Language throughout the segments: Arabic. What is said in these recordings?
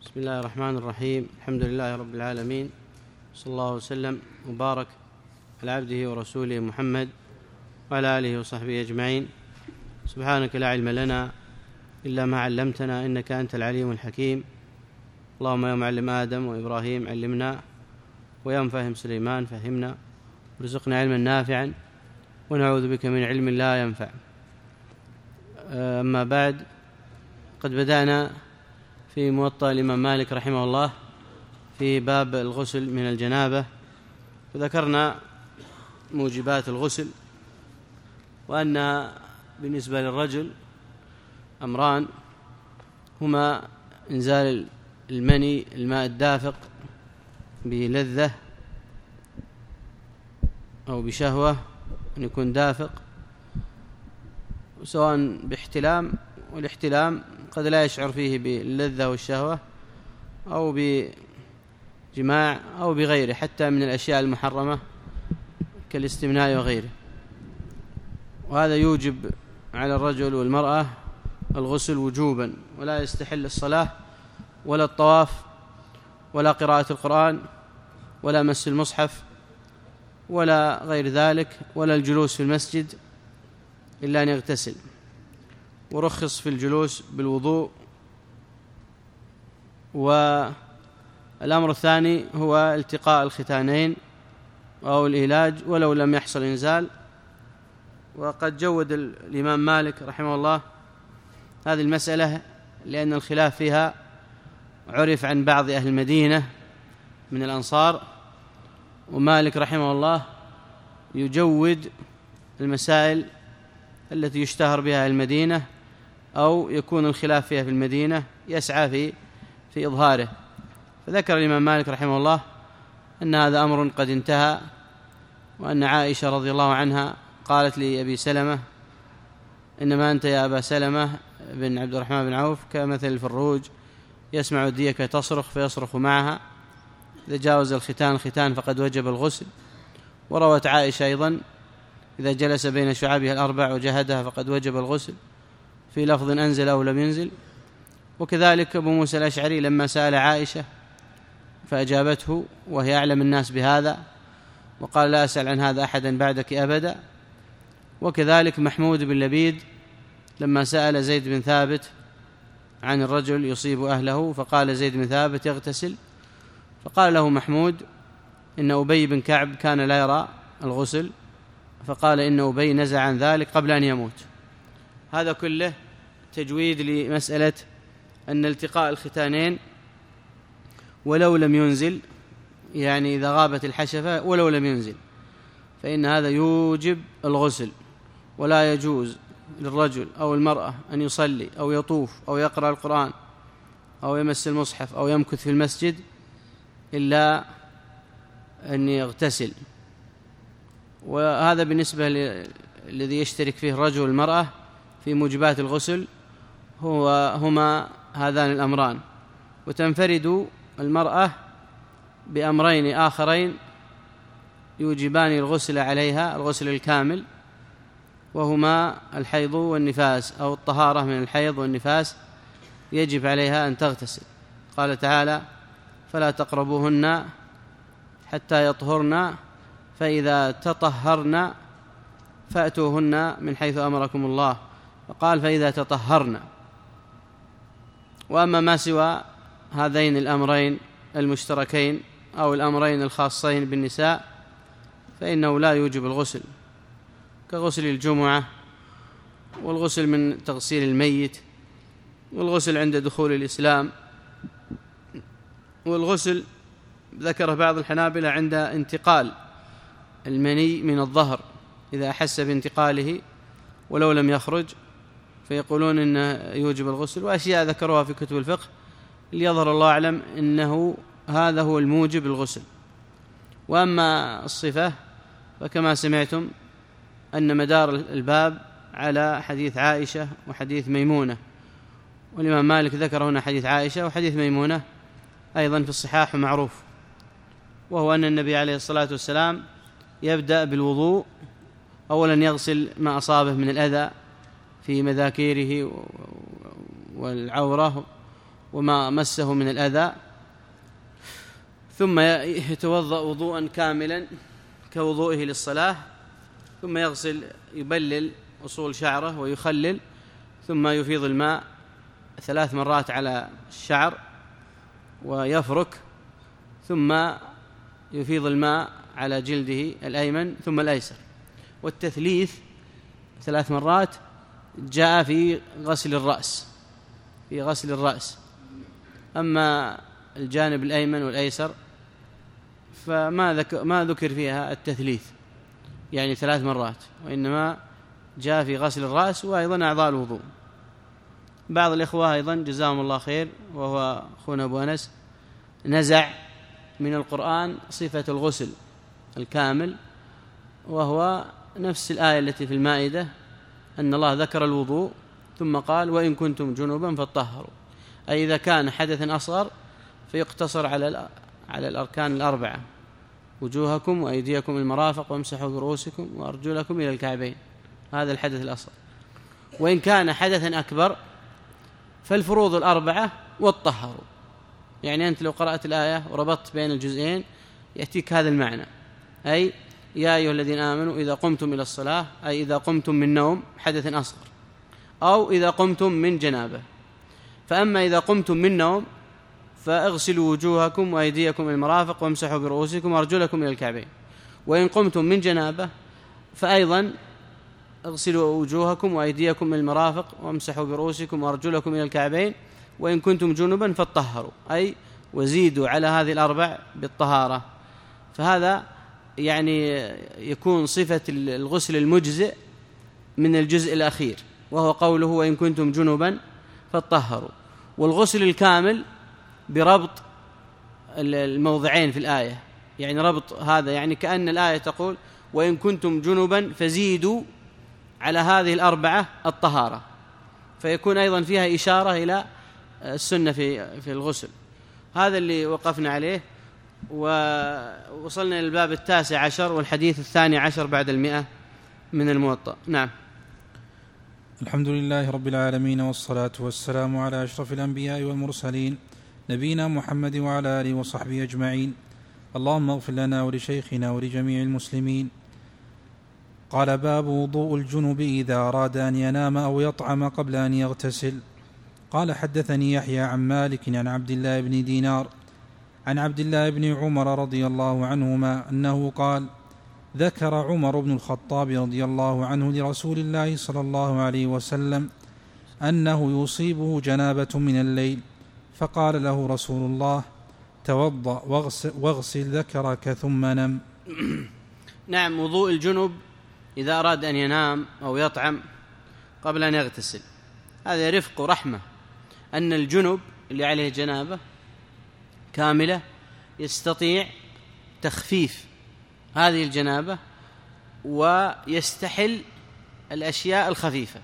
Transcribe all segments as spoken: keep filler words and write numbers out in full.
بسم الله الرحمن الرحيم. الحمد لله رب العالمين، صلى الله وسلم وبارك على عبده ورسوله محمد وعلى آله وصحبه أجمعين. سبحانك لا علم لنا إلا ما علمتنا إنك أنت العليم الحكيم. اللهم يا معلم آدم وإبراهيم علمنا، ويا مفهم سليمان فهمنا، ورزقنا علما نافعا ونعوذ بك من علم لا ينفع. أما بعد، قد بدأنا في موطأ الإمام مالك رحمه الله في باب الغسل من الجنابة، وذكرنا موجبات الغسل، وأن بالنسبة للرجل أمران هما إنزال المني الماء الدافق بلذة أو بشهوة، أن يكون دافق سواء باحتلام، والاحتلام قد لا يشعر فيه باللذة والشهوة أو بجماع أو بغيره، حتى من الأشياء المحرمة كالاستمناء وغيره. وهذا يوجب على الرجل والمرأة الغسل وجوبا، ولا يستحل الصلاة ولا الطواف ولا قراءة القرآن ولا مس المصحف ولا غير ذلك، ولا الجلوس في المسجد إلا أن يغتسل. ورخص في الجلوس بالوضوء. والأمر الثاني هو التقاء الختانين أو الإيلاج ولو لم يحصل إنزال. وقد جود الإمام مالك رحمه الله هذه المسألة، لأن الخلاف فيها عرف عن بعض أهل المدينة من الأنصار، ومالك رحمه الله يجود المسائل التي يشتهر بها المدينة أو يكون الخلاف فيها في المدينة، يسعى في في إظهاره. فذكر الإمام مالك رحمه الله أن هذا أمر قد انتهى، وأن عائشة رضي الله عنها قالت لأبي سلمة: إنما أنت يا أبا سلمة بن عبد الرحمن بن عوف كمثل الفروج يسمع الديك تصرخ فيصرخ معها، إذا جاوز الختان الختان فقد وجب الغسل. وروت عائشة أيضا: إذا جلس بين شعابها الأربع وجهدها فقد وجب الغسل، في لفظ أنزل أو لم ينزل. وكذلك أبو موسى الأشعري لما سأل عائشة فأجابته وهي أعلم الناس بهذا، وقال: لا أسأل عن هذا أحدا بعدك أبدا. وكذلك محمود بن لبيد لما سأل زيد بن ثابت عن الرجل يصيب أهله، فقال زيد بن ثابت: يغتسل. فقال له محمود: إن أبي بن كعب كان لا يرى الغسل، فقال إن أبي نزع عن ذلك قبل أن يموت. هذا كله تجويد لمسألة أن التقاء الختانين ولو لم ينزل، يعني إذا غابت الحشفة ولو لم ينزل، فإن هذا يوجب الغسل. ولا يجوز للرجل أو المرأة أن يصلي أو يطوف أو يقرأ القرآن أو يمس المصحف أو يمكث في المسجد إلا أن يغتسل. وهذا بالنسبة الذي يشترك فيه الرجل والمرأة في موجبات الغسل هو هما هذان الأمران. وتنفرد المرأة بأمرين آخرين يوجبان الغسل عليها، الغسل الكامل، وهما الحيض والنفاس، أو الطهارة من الحيض والنفاس يجب عليها أن تغتسل. قال تعالى: فلا تقربوهن حتى يطهرن فإذا تطهرن فأتوهن من حيث أمركم الله، وقال: فإذا تطهرن. وأما ما سوى هذين الأمرين المشتركين أو الأمرين الخاصين بالنساء فإنه لا يوجب الغسل، كغسل الجمعة، والغسل من تغسيل الميت، والغسل عند دخول الإسلام، والغسل ذكره بعض الحنابلة عند انتقال المني من الظهر، إذا أحس بانتقاله ولو لم يخرج فيقولون إنه يوجب الغسل. وأشياء ذكروها في كتب الفقه ليظهر الله أعلم إنه هذا هو الموجب الغسل. وأما الصفة فكما سمعتم أن مدار الباب على حديث عائشة وحديث ميمونة، والإمام مالك ذكر هنا حديث عائشة وحديث ميمونة أيضا في الصحاح معروف، وهو أن النبي عليه الصلاة والسلام يبدأ بالوضوء، أولا يغسل ما أصابه من الأذى في مذاكيره والعورة وما مسه من الأذى، ثم يتوضأ وضوءا كاملا كوضوئه للصلاة، ثم يغسل يبلل أصول شعره ويخلل، ثم يفيض الماء ثلاث مرات على الشعر ويفرك، ثم يفيض الماء على جلده الأيمن ثم الأيسر. والتثليث ثلاث مرات جاء في غسل الرأس في غسل الرأس أما الجانب الأيمن والأيسر فما ذك ما ذكر فيها التثليث يعني ثلاث مرات، وإنما جاء في غسل الرأس وأيضا أعضاء الوضوء. بعض الإخوة أيضا جزاهم الله خير وهو أخونا أبو أنس نزع من القرآن صفة الغسل الكامل، وهو نفس الآية التي في المائدة أن الله ذكر الوضوء ثم قال وإن كنتم جنوبا فطهروا، أي إذا كان حدثا أصغر فيقتصر على على الأركان الأربعة: وجوهكم وأيديكم المرافق وامسحوا برؤوسكم وأرجلكم إلى الكعبين، هذا الحدث الأصغر. وإن كان حدثا أكبر فالفروض الأربعة والطهروا، يعني أنت لو قرأت الآية وربطت بين الجزئين يأتيك هذا المعنى، أي يا أيها الذين آمنوا إذا قمتم إلى الصلاة، أي إذا قمتم من نوم حدث أصغر، أو إذا قمتم من جنابة. فأما إذا قمتم من نوم فاغسلوا وجوهكم وأيديكم المرافق وامسحوا برؤوسكم وأرجلكم إلى الكعبين. وإن قمتم من جنابة فأيضا اغسلوا وجوهكم وأيديكم المرافق وامسحوا برؤوسكم وأرجلكم إلى الكعبين. وإن كنتم جنبا فطهروا، أي وزيدوا على هذه الأربع بالطهارة. فهذا يعني يكون صفة الغسل المجزئ من الجزء الأخير، وهو قوله وإن كنتم جنبا فطهروا. والغسل الكامل بربط الموضعين في الآية، يعني ربط هذا، يعني كأن الآية تقول وإن كنتم جنبا فزيدوا على هذه الأربعة الطهارة، فيكون أيضا فيها إشارة إلى السنة في في الغسل. هذا اللي وقفنا عليه، ووصلنا إلى الباب التاسع عشر والحديث الثاني عشر بعد المئة من الموطأ. نعم. الحمد لله رب العالمين، والصلاة والسلام على أشرف الأنبياء والمرسلين نبينا محمد وعلى آله وصحبه أجمعين. اللهم اغفر لنا ولشيخنا ولجميع المسلمين. قال باب وضوء الجنب إذا أراد أن ينام أو يطعم قبل أن يغتسل. قال حدثني يحيى عن مالك عن عبد الله بن دينار عن عبد الله بن عمر رضي الله عنهما أنه قال ذكر عمر بن الخطاب رضي الله عنه لرسول الله صلى الله عليه وسلم أنه يصيبه جنابة من الليل، فقال له رسول الله توضأ واغسل, واغسل ذكرك ثم نم. نعم. وضوء الجنب إذا أراد أن ينام أو يطعم قبل أن يغتسل، هذا رفق ورحمة، أن الجنب اللي عليه جنابة كاملة يستطيع تخفيف هذه الجنابة ويستحل الأشياء الخفيفة،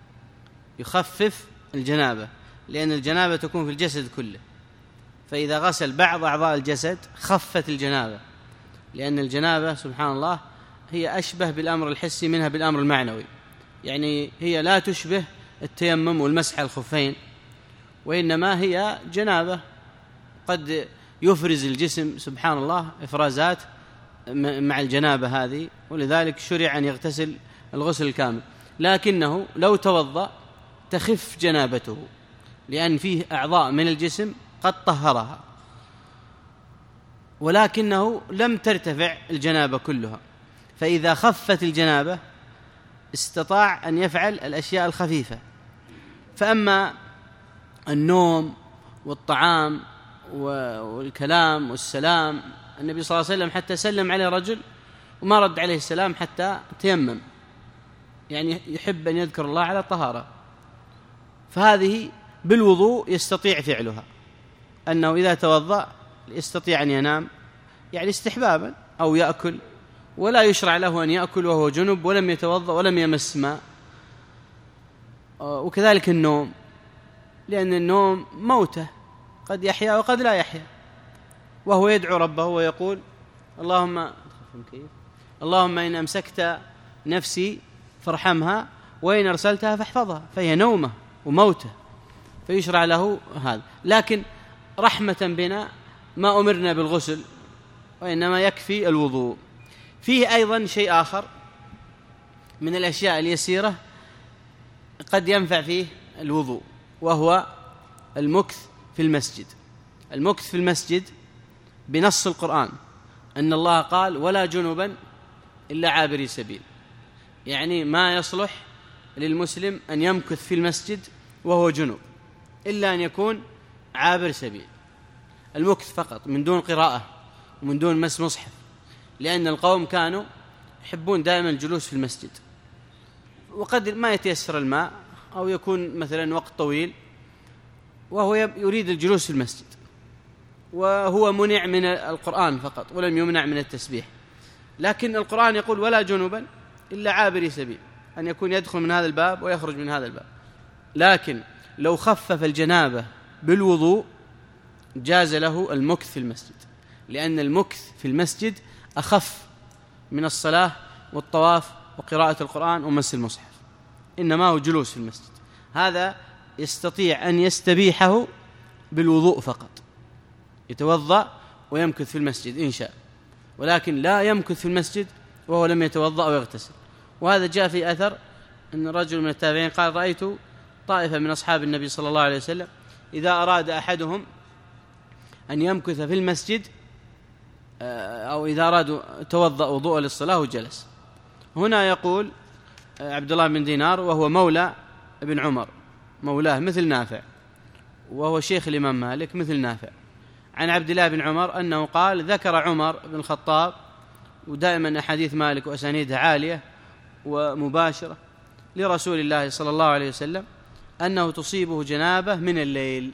يخفف الجنابة، لأن الجنابة تكون في الجسد كله، فإذا غسل بعض أعضاء الجسد خفت الجنابة، لأن الجنابة سبحان الله هي أشبه بالأمر الحسي منها بالأمر المعنوي، يعني هي لا تشبه التيمم والمسح الخفين، وإنما هي جنابة قد يفرز الجسم سبحان الله إفرازات مع الجنابة هذه، ولذلك شرع أن يغتسل الغسل الكامل. لكنه لو توضأ تخف جنابته، لأن فيه أعضاء من الجسم قد طهرها، ولكنه لم ترتفع الجنابة كلها، فإذا خفت الجنابة استطاع أن يفعل الأشياء الخفيفة. فأما النوم والطعام والكلام والسلام، النبي صلى الله عليه وسلم حتى سلم عليه رجل وما رد عليه السلام حتى تيمم، يعني يحب أن يذكر الله على طهارة. فهذه بالوضوء يستطيع فعلها، أنه إذا توضأ يستطيع أن ينام يعني استحبابا أو يأكل، ولا يشرع له أن يأكل وهو جنب ولم يتوضأ ولم يمس ماء. وكذلك النوم، لأن النوم موته، قد يحيا وقد لا يحيا، وهو يدعو ربه ويقول اللهم اللهم إن أمسكت نفسي فارحمها وإن أرسلتها فاحفظها، فهي نومة وموته، فيشرع له هذا. لكن رحمة بنا ما أمرنا بالغسل، وإنما يكفي الوضوء. فيه أيضا شيء آخر من الأشياء اليسيرة قد ينفع فيه الوضوء، وهو المكث في المسجد. المكث في المسجد بنص القرآن أن الله قال ولا جنبا إلا عابري سبيل، يعني ما يصلح للمسلم أن يمكث في المسجد وهو جنب إلا أن يكون عابر سبيل. المكث فقط من دون قراءة ومن دون مس مصحف، لأن القوم كانوا يحبون دائما الجلوس في المسجد، وقد ما يتيسر الماء أو يكون مثلا وقت طويل وهو يريد الجلوس في المسجد، وهو منع من القرآن فقط ولم يمنع من التسبيح. لكن القرآن يقول ولا جنبا إلا عابري سبيل، أن يكون يدخل من هذا الباب ويخرج من هذا الباب. لكن لو خفف الجنابة بالوضوء جاز له المكث في المسجد، لأن المكث في المسجد أخف من الصلاة والطواف وقراءة القرآن ومس المصحف، إنما هو جلوس في المسجد. هذا يستطيع أن يستبيحه بالوضوء فقط، يتوضأ ويمكث في المسجد إن شاء، ولكن لا يمكث في المسجد وهو لم يتوضأ ويغتسل. وهذا جاء في أثر أن رجل من التابعين قال رأيت طائفة من أصحاب النبي صلى الله عليه وسلم إذا أراد أحدهم أن يمكث في المسجد أو إذا أرادوا توضأ وضوء للصلاة وجلس. هنا يقول عبد الله بن دينار وهو مولى ابن عمر، مولاه مثل نافع، وهو شيخ الإمام مالك مثل نافع، عن عبد الله بن عمر أنه قال ذكر عمر بن الخطاب، ودائما أحاديث مالك وأسانيدها عالية ومباشرة، لرسول الله صلى الله عليه وسلم أنه تصيبه جنابة من الليل،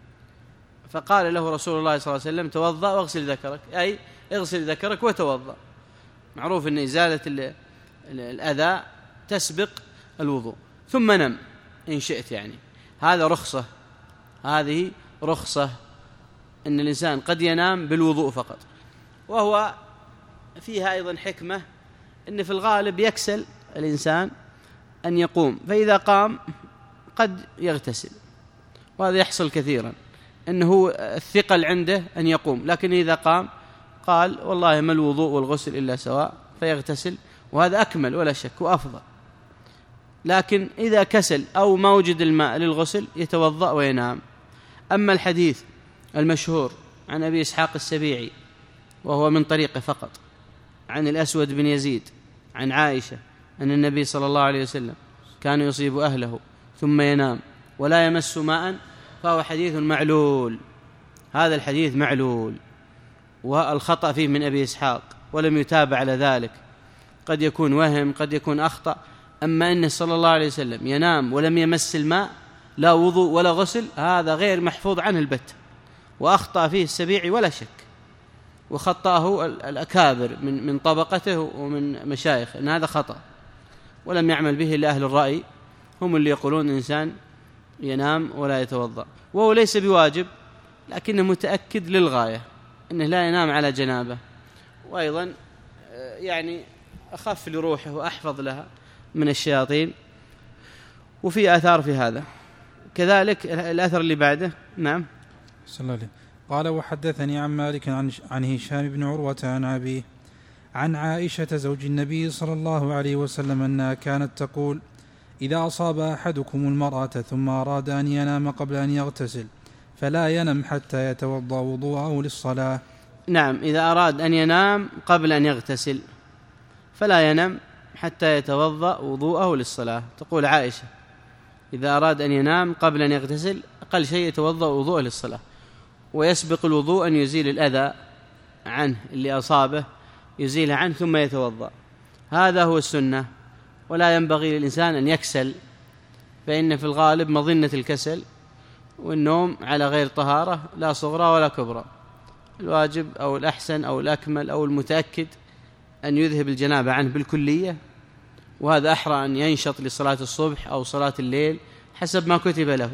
فقال له رسول الله صلى الله عليه وسلم توضأ واغسل ذكرك، أي اغسل ذكرك وتوضأ. معروف أن إزالة الأذى تسبق الوضوء. ثم نم إن شئت، يعني هذا رخصة، هذه رخصة أن الإنسان قد ينام بالوضوء فقط. وهو فيها أيضا حكمة أن في الغالب يكسل الإنسان أن يقوم، فإذا قام قد يغتسل، وهذا يحصل كثيرا أنه الثقل عنده أن يقوم، لكن إذا قام قال والله ما الوضوء والغسل إلا سواء، فيغتسل، وهذا أكمل ولا شك وأفضل. لكن إذا كسل أو ما وجد الماء للغسل يتوضأ وينام. أما الحديث المشهور عن أبي إسحاق السبيعي وهو من طريقه فقط عن الأسود بن يزيد عن عائشة أن النبي صلى الله عليه وسلم كان يصيب أهله ثم ينام ولا يمس ماء، فهو حديث معلول. هذا الحديث معلول والخطأ فيه من أبي إسحاق ولم يتابع على ذلك، قد يكون وهم قد يكون أخطأ. أما أنه صلى الله عليه وسلم ينام ولم يمس الماء لا وضوء ولا غسل، هذا غير محفوظ عنه البتة، وأخطأ فيه السبيعي ولا شك، وخطأه الأكابر من من طبقته ومن مشايخه أن هذا خطأ، ولم يعمل به إلا أهل الرأي، هم اللي يقولون الإنسان ينام ولا يتوضأ، وهو ليس بواجب لكنه متأكد للغاية أنه لا ينام على جنابه، وأيضا يعني أخف لروحه وأحفظ لها من الشياطين. وفي آثار في هذا كذلك. الأثر اللي بعده نعم صلى الله عليه قال وحدثني عن مالك عن, عن هشام بن عروة عن أبيه عن عائشة زوج النبي صلى الله عليه وسلم أنها كانت تقول إذا أصاب أحدكم المرأة ثم أراد أن ينام قبل أن يغتسل فلا ينم حتى يتوضأ وضوءه للصلاة. نعم، إذا أراد أن ينام قبل أن يغتسل فلا ينم حتى يتوضأ وضوءه للصلاة. تقول عائشة إذا أراد أن ينام قبل أن يغتسل أقل شيء يتوضأ وضوءه للصلاة، ويسبق الوضوء أن يزيل الأذى عنه اللي أصابه، يزيله عنه ثم يتوضأ. هذا هو السنة، ولا ينبغي للإنسان أن يكسل، فإن في الغالب مظنة الكسل والنوم على غير طهارة لا صغرى ولا كبرى. الواجب أو الأحسن أو الأكمل أو المتأكد أن يذهب الجنابة عنه بالكلية، وهذا أحرى أن ينشط لصلاة الصبح أو صلاة الليل حسب ما كتب له.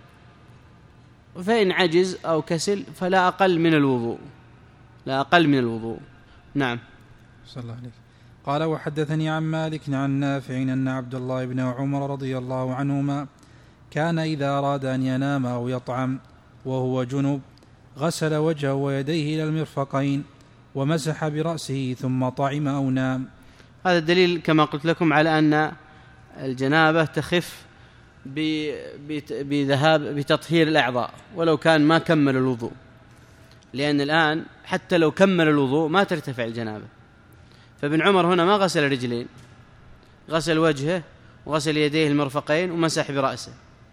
فإن عجز أو كسل فلا أقل من الوضوء، لا أقل من الوضوء. نعم صلى الله عليه. قال وحدثني عن مالك عن نافع أن عبد الله بن عمر رضي الله عنهما كان إذا أراد أن ينام أو يطعم وهو جنب غسل وجهه ويديه إلى المرفقين ومسح برأسه ثم طعم أو نام. هذا الدليل كما قلت لكم على أن الجنابة تخف بذهاب بتطهير الأعضاء ولو كان ما كمل الوضوء، لأن الآن حتى لو كمل الوضوء ما ترتفع الجنابة. فابن عمر هنا ما غسل رجلين، غسل وجهه وغسل يديه المرفقين ومسح برأسه،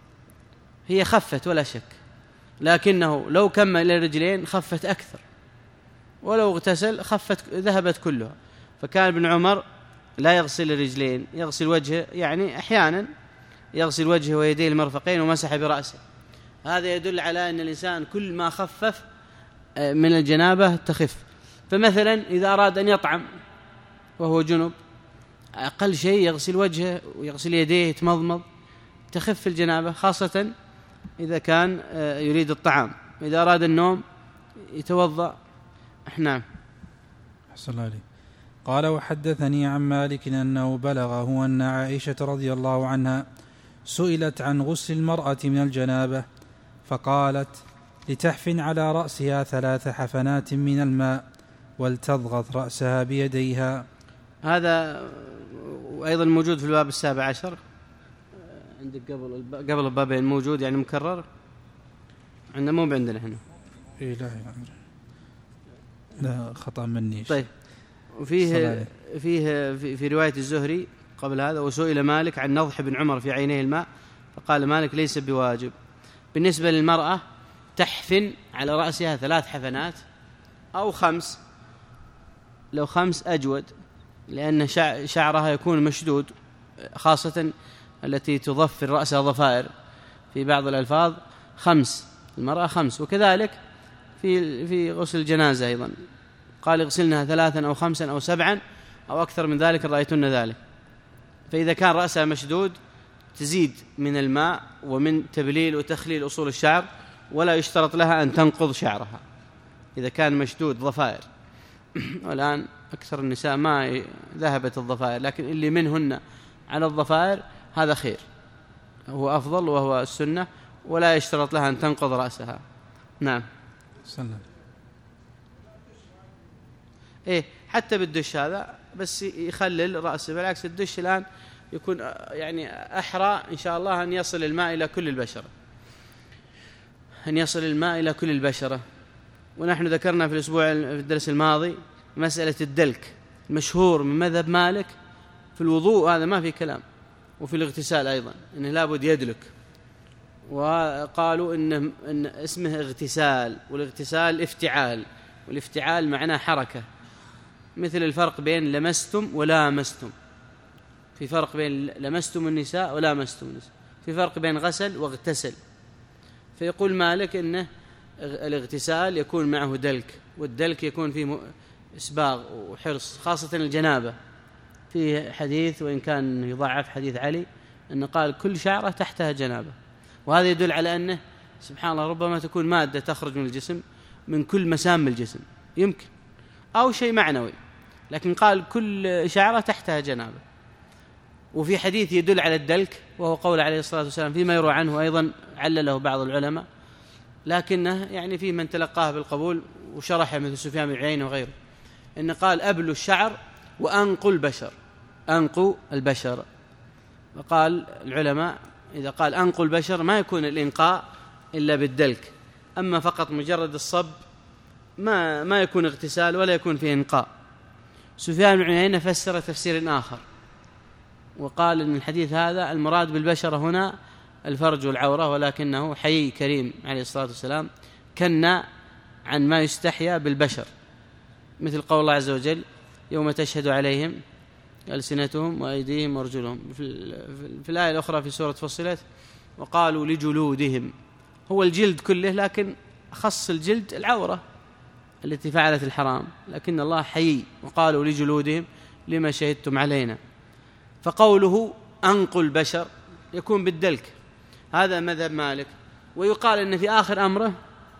هي خفت ولا شك، لكنه لو كمل الرجلين خفت أكثر، ولو اغتسل خفت ذهبت كلها. فكان ابن عمر لا يغسل الرجلين، يغسل وجهه، يعني أحيانا يغسل وجهه ويديه المرفقين ومسح برأسه. هذا يدل على أن الإنسان كل ما خفف من الجنابة تخف. فمثلا إذا أراد أن يطعم وهو جنب أقل شيء يغسل وجهه ويغسل يديه يتمضمض، تخف الجنابة، خاصة إذا كان يريد الطعام. إذا أراد النوم يتوضأ. نعم. أحسن الله عليك. قال وحدثني عن مالك أنه بلغه أن عائشة رضي الله عنها سئلت عن غسل المرأة من الجنابة فقالت لتحفن على رأسها ثلاث حفنات من الماء ولتضغط رأسها بيديها. هذا أيضا موجود في الباب السابع عشر عندك قبل قبل البابين، موجود يعني مكرر عندنا، مو عندنا هنا. إيه لا يا عمري، لا خطأ مني. طيب. وفيه فيه في, في رواية الزهري قبل هذا وسئل مالك عن نضح ابن عمر في عينيه الماء فقال مالك ليس بواجب. بالنسبة للمرأة تحفن على رأسها ثلاث حفنات أو خمس، لو خمس أجود، لأن شعرها يكون مشدود، خاصة التي تضفر رأسها ضفائر في بعض الألفاظ. خمس المرأة خمس. وكذلك في في غسل الجنازة أيضا قال اغسلنها ثلاثا أو خمسا أو سبعا أو أكثر من ذلك رأيتن ذلك. فإذا كان رأسها مشدود تزيد من الماء ومن تبليل وتخليل أصول الشعر، ولا يشترط لها أن تنقض شعرها إذا كان مشدود ضفائر. والآن أكثر النساء ما ذهبت الضفائر، لكن اللي منهن على الضفائر هذا خير، هو أفضل وهو السنة، ولا يشترط لها أن تنقض رأسها. نعم. سلام. إيه حتى بالدش هذا بس يخلل رأسه، بالعكس الدش الآن يكون يعني أحرى إن شاء الله أن يصل الماء إلى كل البشرة، أن يصل الماء إلى كل البشرة. ونحن ذكرنا في الأسبوع في الدرس الماضي مسألة الدلك مشهور من مذهب مالك في الوضوء، هذا ما في كلام، وفي الاغتسال أيضا إنه لابد يدلك. وقالوا إن, إن اسمه اغتسال، والاغتسال افتعال، والافتعال معناه حركة، مثل الفرق بين لمستم ولامستم. في فرق بين لمستم النساء ولامستم النساء، في فرق بين غسل واغتسل. فيقول مالك إنه الاغتسال يكون معه دلك، والدلك يكون فيه إسباغ وحرص، خاصة الجنابة. في حديث وإن كان يضعف حديث علي أنه قال كل شعرة تحتها جنابة، وهذا يدل على أنه سبحان الله ربما تكون مادة تخرج من الجسم من كل مسام الجسم يمكن، أو شيء معنوي، لكن قال كل شعرة تحتها جنابة. وفي حديث يدل على الدلك وهو قول عليه الصلاة والسلام فيما يروى عنه أيضا علله بعض العلماء، لكنه يعني فيه من تلقاه بالقبول وشرحه مثل سفيان بن عيينة وغيره، إن قال أبلوا الشعر وأنقوا البشر، أنقوا البشر. وقال العلماء إذا قال أنقوا البشر ما يكون الإنقاء إلا بالدلك، أما فقط مجرد الصب ما ما يكون اغتسال ولا يكون فيه إنقاء. سفيان بن عيينة فسر تفسير آخر وقال إن الحديث هذا المراد بالبشرة هنا الفرج والعورة، ولكنه حيي كريم عليه الصلاة والسلام كنا عن ما يستحيا بالبشر، مثل قول الله عز وجل يوم تشهد عليهم ألسنتهم وأيديهم وأرجلهم. في, في الآية الأخرى في سورة فصلت وقالوا لجلودهم، هو الجلد كله، لكن خص الجلد العورة التي فعلت الحرام، لكن الله حيي وقالوا لجلودهم لما شهدتم علينا. فقوله أنقوا البشر يكون بالدلك، هذا مذهب مالك. ويقال إن في آخر أمره،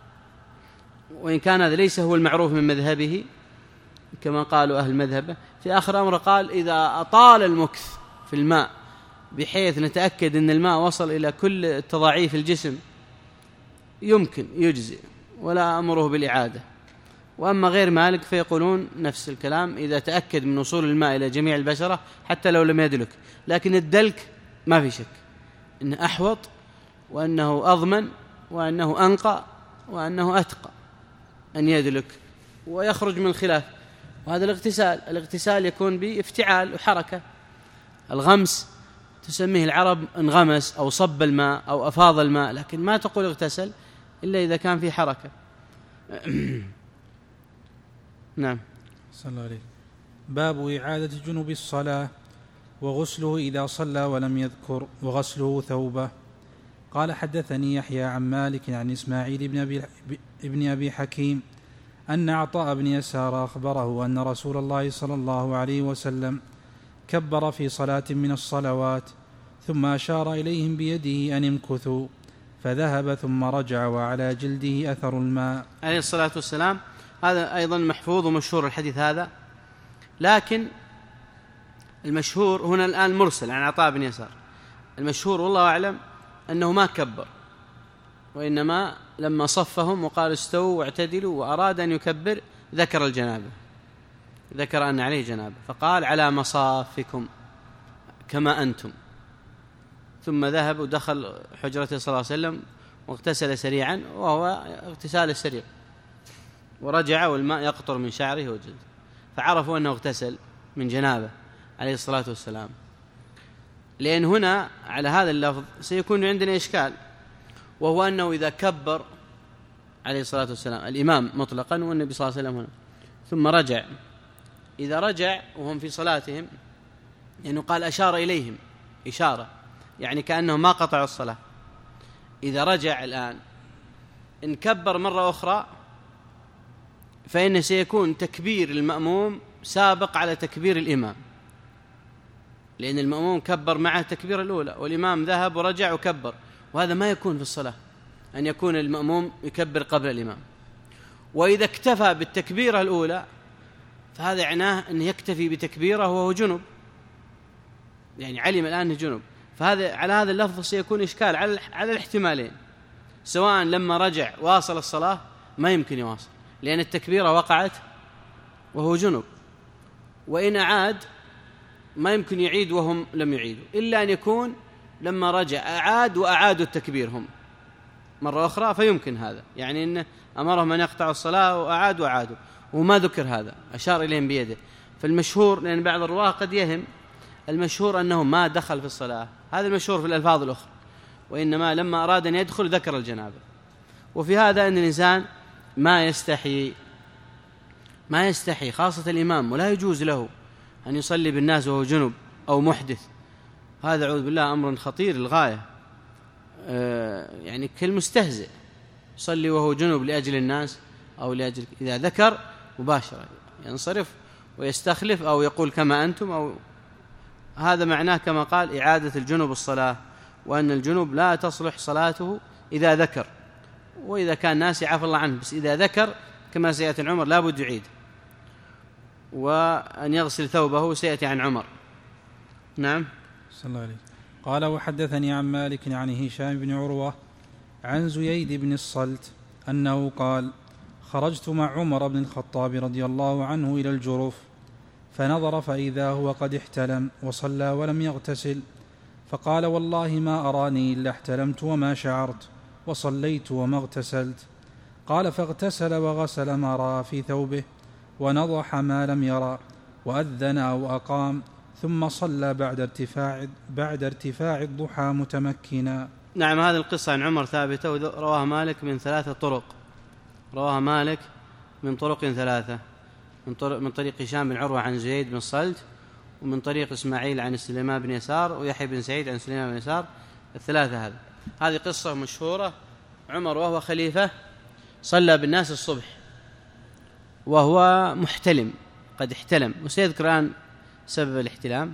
وإن كان هذا ليس هو المعروف من مذهبه كما قالوا أهل مذهبه، في آخر أمره قال إذا أطال المكث في الماء بحيث نتأكد أن الماء وصل إلى كل تضاعيف الجسم يمكن يجزئ ولا أمره بالإعادة. وأما غير مالك فيقولون نفس الكلام إذا تأكد من وصول الماء إلى جميع البشرة حتى لو لم يدلك. لكن الدلك ما في شك إنه أحوط وأنه أضمن وأنه أنقى وأنه أتقى أن يدلك ويخرج من الخلاف. وهذا الاغتسال الاغتسال يكون بافتعال وحركة. الغمس تسميه العرب انغمس أو صب الماء أو أفاض الماء، لكن ما تقول اغتسل إلا إذا كان في حركة. نعم. صلى الله عليه. باب إعادة جنب الصلاة وغسله إذا صلى ولم يذكر وغسله ثوبه. قال حدثني يحيى عن مالك عن إسماعيل بن أبي, ابن أبي حكيم أن عطاء بن يسار أخبره أن رسول الله صلى الله عليه وسلم كبر في صلاة من الصلوات ثم أشار إليهم بيده أن امكثوا فذهب ثم رجع وعلى جلده أثر الماء عليه الصلاة والسلام. هذا أيضا محفوظ ومشهور الحديث هذا، لكن المشهور هنا الآن مرسل عن عطاء بن يسار. المشهور والله أعلم أنه ما كبر، وإنما لما صفهم وقال استووا واعتدلوا وأراد أن يكبر ذكر الجنابة، ذكر أن عليه جنابة فقال على مصافكم كما أنتم، ثم ذهب ودخل حجرته صلى الله عليه وسلم واغتسل سريعا وهو اغتسال السريع، ورجع والماء يقطر من شعره وجلده، فعرفوا أنه اغتسل من جنابه عليه الصلاة والسلام. لأن هنا على هذا اللفظ سيكون عندنا إشكال، وهو أنه إذا كبر عليه الصلاة والسلام الإمام مطلقا والنبي صلى الله عليه وسلم هنا ثم رجع، إذا رجع وهم في صلاتهم لأنه يعني قال أشار إليهم إشارة يعني كأنهم ما قطعوا الصلاة، إذا رجع الآن إن كبر مرة أخرى فإن سيكون تكبير المأموم سابق على تكبير الإمام، لأن المأموم كبر معه التكبير الأولى والإمام ذهب ورجع وكبر، وهذا ما يكون في الصلاة أن يكون المأموم يكبر قبل الإمام. وإذا اكتفى بالتكبيرة الأولى فهذا يعناه أن يكتفي بتكبيره وهو جنب، يعني علم الآن أنه جنب، فهذا على هذا اللفظ سيكون إشكال على على الاحتمالين، سواء لما رجع واصل الصلاة ما يمكن يواصل لأن التكبيرة وقعت وهو جنب، وإن أعاد ما يمكن يعيد وهم لم يعيدوا، إلا أن يكون لما رجع أعاد وأعادوا التكبير هم مرة أخرى فيمكن هذا، يعني إنه أمرهم أن يقطعوا الصلاة وأعادوا وأعادوا، وما ذكر هذا، أشار إليهم بيده. فالمشهور لأن بعض الرواه قد يهم، المشهور أنه ما دخل في الصلاة، هذا المشهور في الألفاظ الأخرى، وإنما لما أراد أن يدخل ذكر الجنابة. وفي هذا أن الإنسان ما يستحي ما يستحي خاصة الإمام، ولا يجوز له أن يصلي بالناس وهو جنب أو محدث، هذا أعوذ بالله أمر خطير للغاية، آه يعني كالمستهزئ يصلي وهو جنب لأجل الناس أو لأجل، إذا ذكر مباشرة ينصرف ويستخلف أو يقول كما أنتم، أو هذا معناه كما قال إعادة الجنب الصلاة، وأن الجنب لا تصلح صلاته إذا ذكر، وإذا كان ناسي عفى الله عنه، بس إذا ذكر كما سيأتي عن عمر لا بد يعيد، وأن يغسل ثوبه سيأتي عن عمر. نعم. صلى الله عليه. قال وحدثني عن مالك عن هشام بن عروة عن زييد بن الصلت أنه قال خرجت مع عمر بن الخطاب رضي الله عنه إلى الجرف فنظر فإذا هو قد احتلم وصلى ولم يغتسل، فقال والله ما أراني إلا احتلمت وما شعرت وصليت وما اغتسلت. قال فاغتسل وغسل ما رأى في ثوبه ونضح ما لم يرى وأذن أو أقام، ثم صلى بعد ارتفاع, بعد ارتفاع الضحى متمكنا. نعم. هذه القصة عن عمر ثابتة ورواها مالك من ثلاثة طرق، رواها مالك من طرق ثلاثة، من, طرق من طريق هشام بن عروة عن زيد بن الصلت، ومن طريق إسماعيل عن سليمان بن يسار، ويحيى بن سعيد عن سليمان بن يسار، الثلاثة هذه. هذه قصة مشهورة، عمر وهو خليفة صلى بالناس الصبح وهو محتلم قد احتلم، وسيذكر الآن سبب الاحتلام،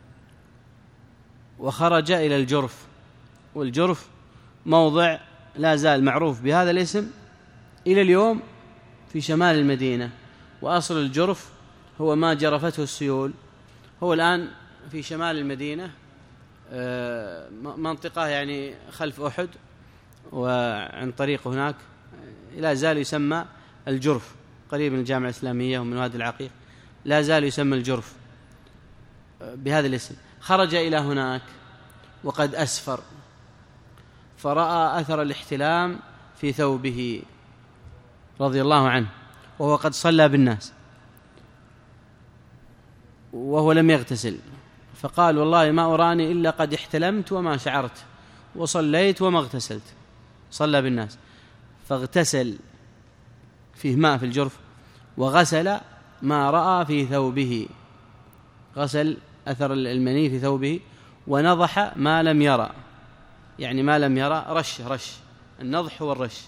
وخرج إلى الجرف، والجرف موضع لا زال معروف بهذا الاسم إلى اليوم في شمال المدينة، وأصل الجرف هو ما جرفته السيول، هو الآن في شمال المدينة، منطقة يعني خلف أحد، وعن طريق هناك لا زال يسمى الجرف، قريب من الجامعة الإسلامية ومن وادي العقيق، لا زال يسمى الجرف بهذا الاسم. خرج إلى هناك وقد أسفر، فرأى أثر الاحتلام في ثوبه رضي الله عنه، وهو قد صلى بالناس وهو لم يغتسل، فقال والله ما أراني إلا قد احتلمت وما شعرت، وصليت وما اغتسلت. صلى بالناس فاغتسل، فيه ماء في الجرف، وغسل ما رأى في ثوبه، غسل أثر المني في ثوبه، ونضح ما لم يرى، يعني ما لم يرى رش رش النضح والرش،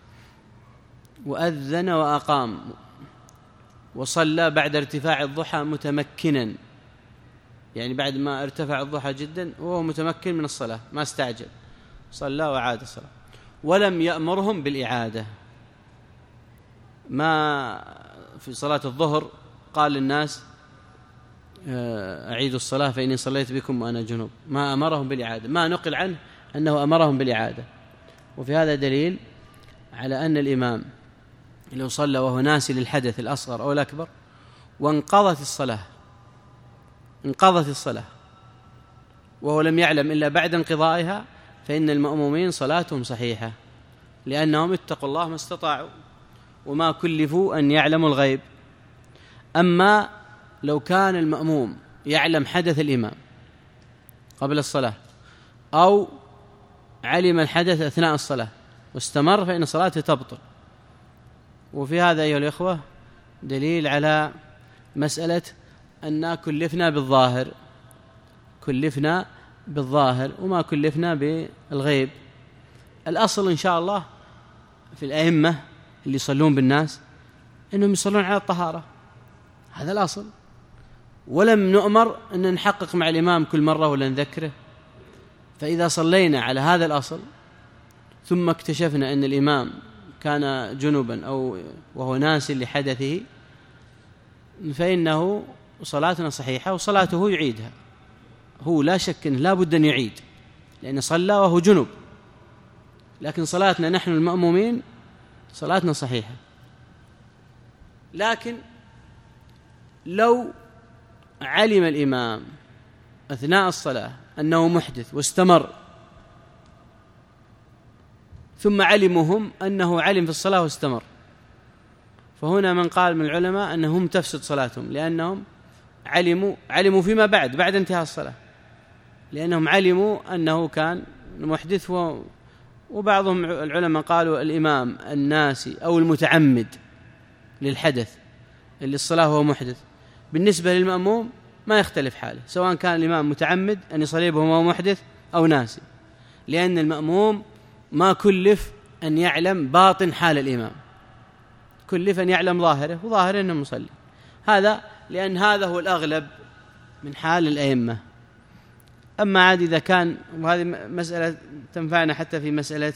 وأذن وأقام، وصلى بعد ارتفاع الضحى متمكنا، يعني بعد ما ارتفع الضحى جدا وهو متمكن من الصلاة، ما استعجل، صلى وعاد الصلاة، ولم يأمرهم بالإعادة. ما في صلاة الظهر قال للناس أعيدوا الصلاة فإني صليت بكم وأنا جنوب، ما أمرهم بالإعادة، ما نقل عنه أنه أمرهم بالإعادة. وفي هذا دليل على أن الإمام لو صلى وهو ناسي للحدث الأصغر أو الأكبر وانقضت الصلاة انقضت الصلاة وهو لم يعلم إلا بعد انقضائها، فإن المأمومين صلاتهم صحيحة، لأنهم اتقوا الله ما استطاعوا وما كلفوا أن يعلموا الغيب. أما لو كان المأموم يعلم حدث الإمام قبل الصلاة أو علم الحدث أثناء الصلاة واستمر، فإن صلاته تبطل. وفي هذا أيها الإخوة دليل على مسألة أن كلفنا بالظاهر كلفنا بالظاهر وما كلفنا بالغيب. الأصل إن شاء الله في الأئمة اللي يصلون بالناس أنهم يصلون على الطهارة، هذا الأصل، ولم نؤمر أن نحقق مع الإمام كل مرة ولا نذكره. فإذا صلينا على هذا الأصل ثم اكتشفنا أن الإمام كان جنوبا أو وهو ناسي لحدثه، فإنه صلاتنا صحيحة وصلاته يعيدها، هو لا شك أنه لا بد أن يعيد لأن صلى وهو جنوب، لكن صلاتنا نحن المأمومين صلاتنا صحيحة. لكن لو علم الإمام أثناء الصلاة أنه محدث واستمر، ثم علمهم أنه علم في الصلاة واستمر، فهنا من قال من العلماء أنهم تفسد صلاتهم، لأنهم علموا علموا فيما بعد بعد انتهاء الصلاة، لأنهم علموا أنه كان محدث. وبعضهم العلماء قالوا الإمام الناسي أو المتعمد للحدث اللي الصلاة هو محدث بالنسبة للمأموم ما يختلف حاله، سواء كان الإمام متعمد أن يصلي بهم وهو محدث أو ناسي، لأن المأموم ما كلف أن يعلم باطن حال الإمام، كلف أن يعلم ظاهره، وظاهره أنه مصلي. هذا لأن هذا هو الأغلب من حال الأئمة. أما عاد إذا كان، وهذه مسألة تنفعنا حتى في مسألة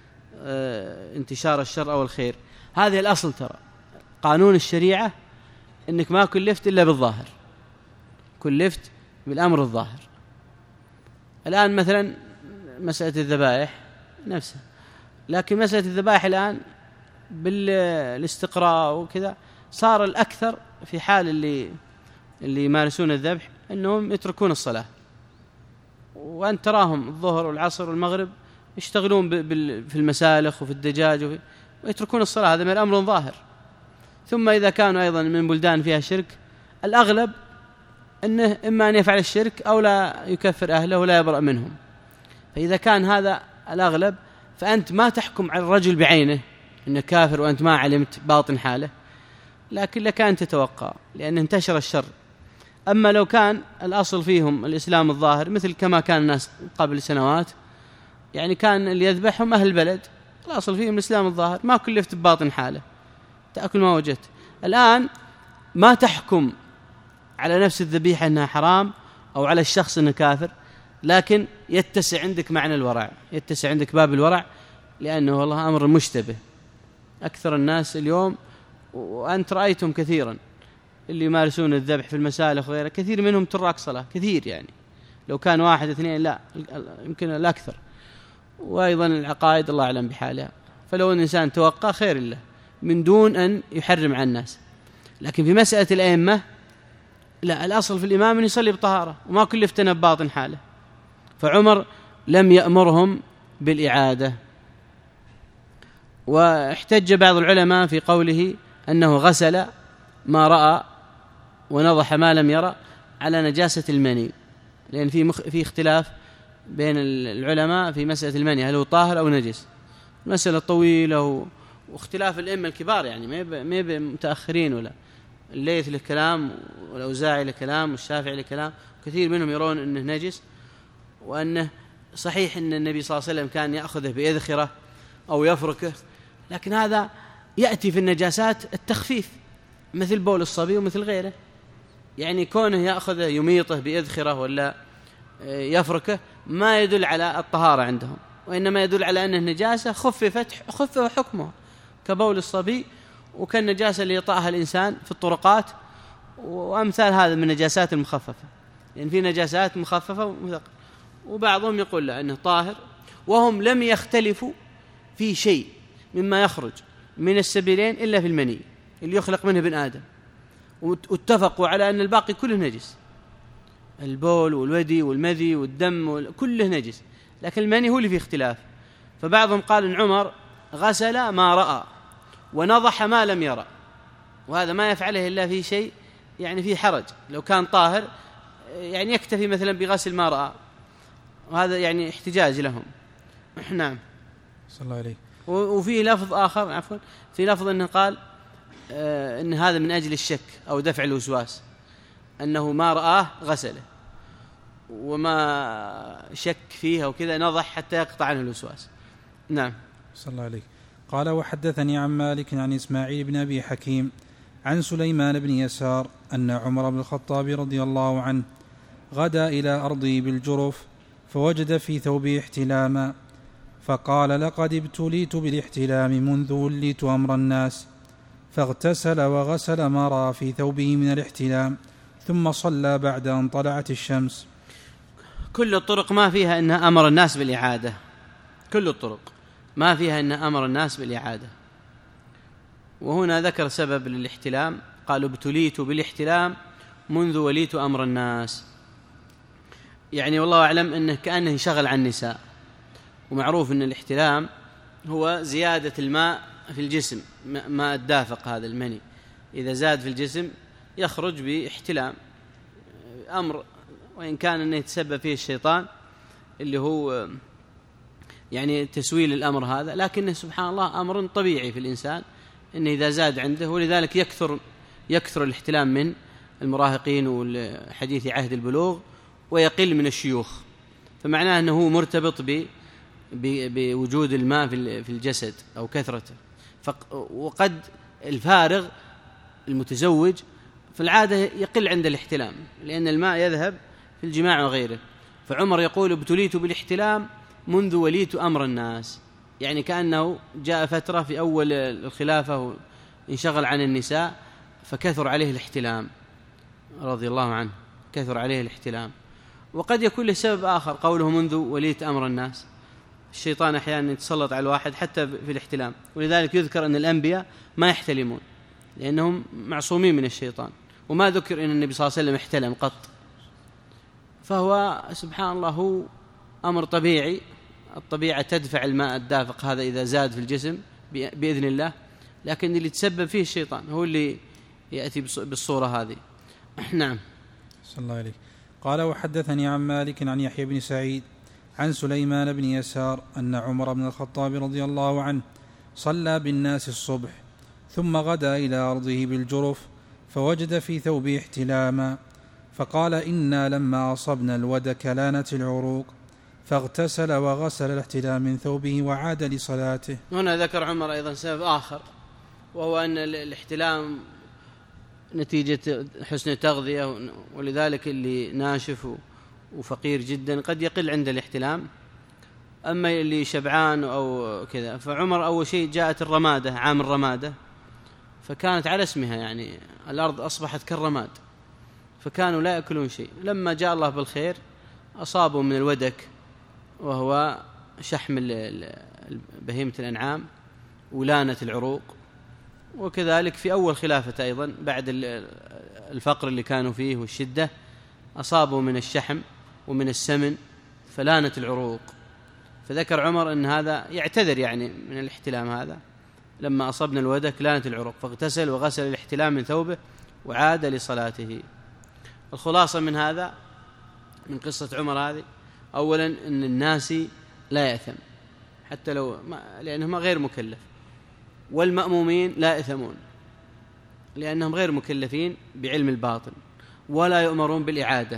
انتشار الشر أو الخير، هذه الأصل، ترى قانون الشريعة أنك ما كلفت إلا بالظاهر، كلفت بالأمر الظاهر. الآن مثلا مسألة الذبائح نفسها، لكن مسألة الذبائح الآن بالاستقراء وكذا صار الأكثر في حال اللي اللي يمارسون الذبح أنهم يتركون الصلاة، وأنت تراهم الظهر والعصر والمغرب يشتغلون في المسالخ وفي الدجاج وفي ويتركون الصلاة، هذا من أمر ظاهر. ثم إذا كانوا أيضا من بلدان فيها شرك، الأغلب أنه إما أن يفعل الشرك أو لا يكفر أهله ولا يبرأ منهم. فإذا كان هذا الأغلب، فأنت ما تحكم على الرجل بعينه إنه كافر وأنت ما علمت باطن حاله، لكن لك أن تتوقع لأن انتشر الشر. أما لو كان الأصل فيهم الإسلام الظاهر، مثل كما كان الناس قبل سنوات، يعني كان اللي يذبحهم أهل البلد، الأصل فيهم الإسلام الظاهر، ما كلفت بباطن حاله، تأكل ما وجدت. الآن ما تحكم على نفس الذبيحة أنها حرام أو على الشخص أنه كافر، لكن يتسع عندك معنى الورع، يتسع عندك باب الورع، لأنه والله أمر مشتبه. أكثر الناس اليوم، وأنت رأيتم كثيرا، اللي يمارسون الذبح في المسالخ وغيره، كثير منهم تراك صلاة، كثير يعني، لو كان واحد اثنين لا يمكن الأكثر. وأيضا العقائد الله أعلم بحالها. فلو أن الإنسان توقى خير له من دون أن يحرم على الناس. لكن في مسألة الأئمة لا، الأصل في الإمام أن يصلي بطهارة وما كل يفتن بباطن حاله، فعمر لم يأمرهم بالإعادة. واحتج بعض العلماء في قوله أنه غسل ما رأى ونضح ما لم يرى على نجاسة المني، لأن في مخ في اختلاف بين العلماء في مسألة المني هل هو طاهر أو نجس، مسألة طويلة واختلاف الأئمة الكبار، يعني ما يبقى متأخرين، ولا الليث له كلام والأوزاعي له كلام والشافعي له كلام، كثير منهم يرون أنه نجس، وأنه صحيح أن النبي صلى الله عليه وسلم كان يأخذه بإذخرة أو يفركه، لكن هذا يأتي في النجاسات التخفيف مثل بول الصبي ومثل غيره، يعني كونه يأخذه يميطه بإذخرة ولا يفركه ما يدل على الطهارة عندهم، وإنما يدل على أنه نجاسة خففت خفف حكمه كبول الصبي وكالنجاسة اللي يطأها الإنسان في الطرقات وأمثال هذا من النجاسات المخففة، يعني في نجاسات مخففة ومثقلة. وبعضهم يقول له أنه طاهر، وهم لم يختلفوا في شيء مما يخرج من السبيلين إلا في المني اللي يخلق منه ابن آدم، واتفقوا على أن الباقي كله نجس، البول والودي والمذي والدم كله نجس، لكن المني هو اللي فيه اختلاف. فبعضهم قال إن عمر غسل ما رأى ونضح ما لم يرى، وهذا ما يفعله إلا في شيء يعني فيه حرج، لو كان طاهر يعني يكتفي مثلا بغسل ما رأى، وهذا يعني احتجاج لهم. نعم. صلى الله عليه. وفي لفظ آخر عفوا في لفظ أنه قال آه إن هذا من أجل الشك أو دفع الوسواس، أنه ما رآه غسله وما شك فيه وكذا نضح حتى يقطع عنه الوسواس. نعم. صلى الله عليه. قال وحدثني عن مالك عن إسماعيل بن أبي حكيم عن سليمان بن يسار أن عمر بن الخطاب رضي الله عنه غدا إلى أرضه بالجرف فوجد في ثوبه احتلاما، فقال لقد ابتليت بالاحتلام منذ وليت أمر الناس، فاغتسل وغسل ما رأى في ثوبه من الاحتلام ثم صلى بعد أن طلعت الشمس. كل الطرق ما فيها أن أمر الناس بالإعادة، كل الطرق ما فيها أن أمر الناس بالإعادة. وهنا ذكر سبب للاحتلام، قالوا ابتليت بالاحتلام منذ وليت أمر الناس، يعني والله أعلم أنه كأنه انشغل عن النساء، ومعروف أن الاحتلام هو زيادة الماء في الجسم، ماء الدافق هذا المني إذا زاد في الجسم يخرج باحتلام، أمر وإن كان أنه يتسبب فيه الشيطان اللي هو يعني تسويل الأمر هذا، لكنه سبحان الله أمر طبيعي في الإنسان أنه إذا زاد عنده، ولذلك يكثر يكثر الاحتلام من المراهقين والحديث عهد البلوغ ويقل من الشيوخ، فمعناه أنه مرتبط ب بوجود الماء في الجسد أو كثرته. وقد الفارغ المتزوج في العادة يقل عند الاحتلام لأن الماء يذهب في الجماع وغيره. فعمر يقول ابتليت بالاحتلام منذ وليت أمر الناس، يعني كأنه جاء فترة في أول الخلافة انشغل عن النساء فكثر عليه الاحتلام رضي الله عنه، كثر عليه الاحتلام. وقد يكون له سبب آخر، قوله منذ وليت أمر الناس، الشيطان أحيانا يتسلط على الواحد حتى في الاحتلام، ولذلك يذكر أن الأنبياء ما يحتلمون لأنهم معصومين من الشيطان، وما ذكر أن النبي صلى الله عليه وسلم احتلم قط. فهو سبحان الله هو أمر طبيعي، الطبيعة تدفع الماء الدافق هذا إذا زاد في الجسم بإذن الله، لكن اللي تسبب فيه الشيطان هو اللي يأتي بالصورة هذه. نعم. صلى الله عليه. قال وحدثني عن مالك عن يحيى بن سعيد عن سليمان بن يسار أن عمر بن الخطاب رضي الله عنه صلى بالناس الصبح ثم غدا إلى أرضه بالجرف فوجد في ثوبه احتلاما، فقال إنا لما أصبنا الودك لانت العروق، فاغتسل وغسل الاحتلام من ثوبه وعاد لصلاته. هنا ذكر عمر أيضا سبب آخر، وهو أن الاحتلام نتيجة حسن تغذية، ولذلك اللي ناشف وفقير جدا قد يقل عند الاحتلام، أما اللي شبعان أو كذا. فعمر أول شيء جاءت الرمادة، عام الرمادة، فكانت على اسمها، يعني الأرض أصبحت كالرماد، فكانوا لا يأكلون شيء. لما جاء الله بالخير أصابوا من الودك وهو شحم بهيمة الأنعام ولانة العروق. وكذلك في أول خلافة أيضا بعد الفقر اللي كانوا فيه والشدة أصابوا من الشحم ومن السمن فلانت العروق، فذكر عمر أن هذا يعتذر يعني من الاحتلام هذا، لما أصبنا الودك لانت العروق، فاغتسل وغسل الاحتلام من ثوبه وعاد لصلاته. الخلاصة من هذا من قصة عمر هذه أولا أن الناس لا يأثم حتى لو ما لأنهم غير مكلف، والمأمومين لا يأثمون لأنهم غير مكلفين بعلم الباطن ولا يؤمرون بالإعادة،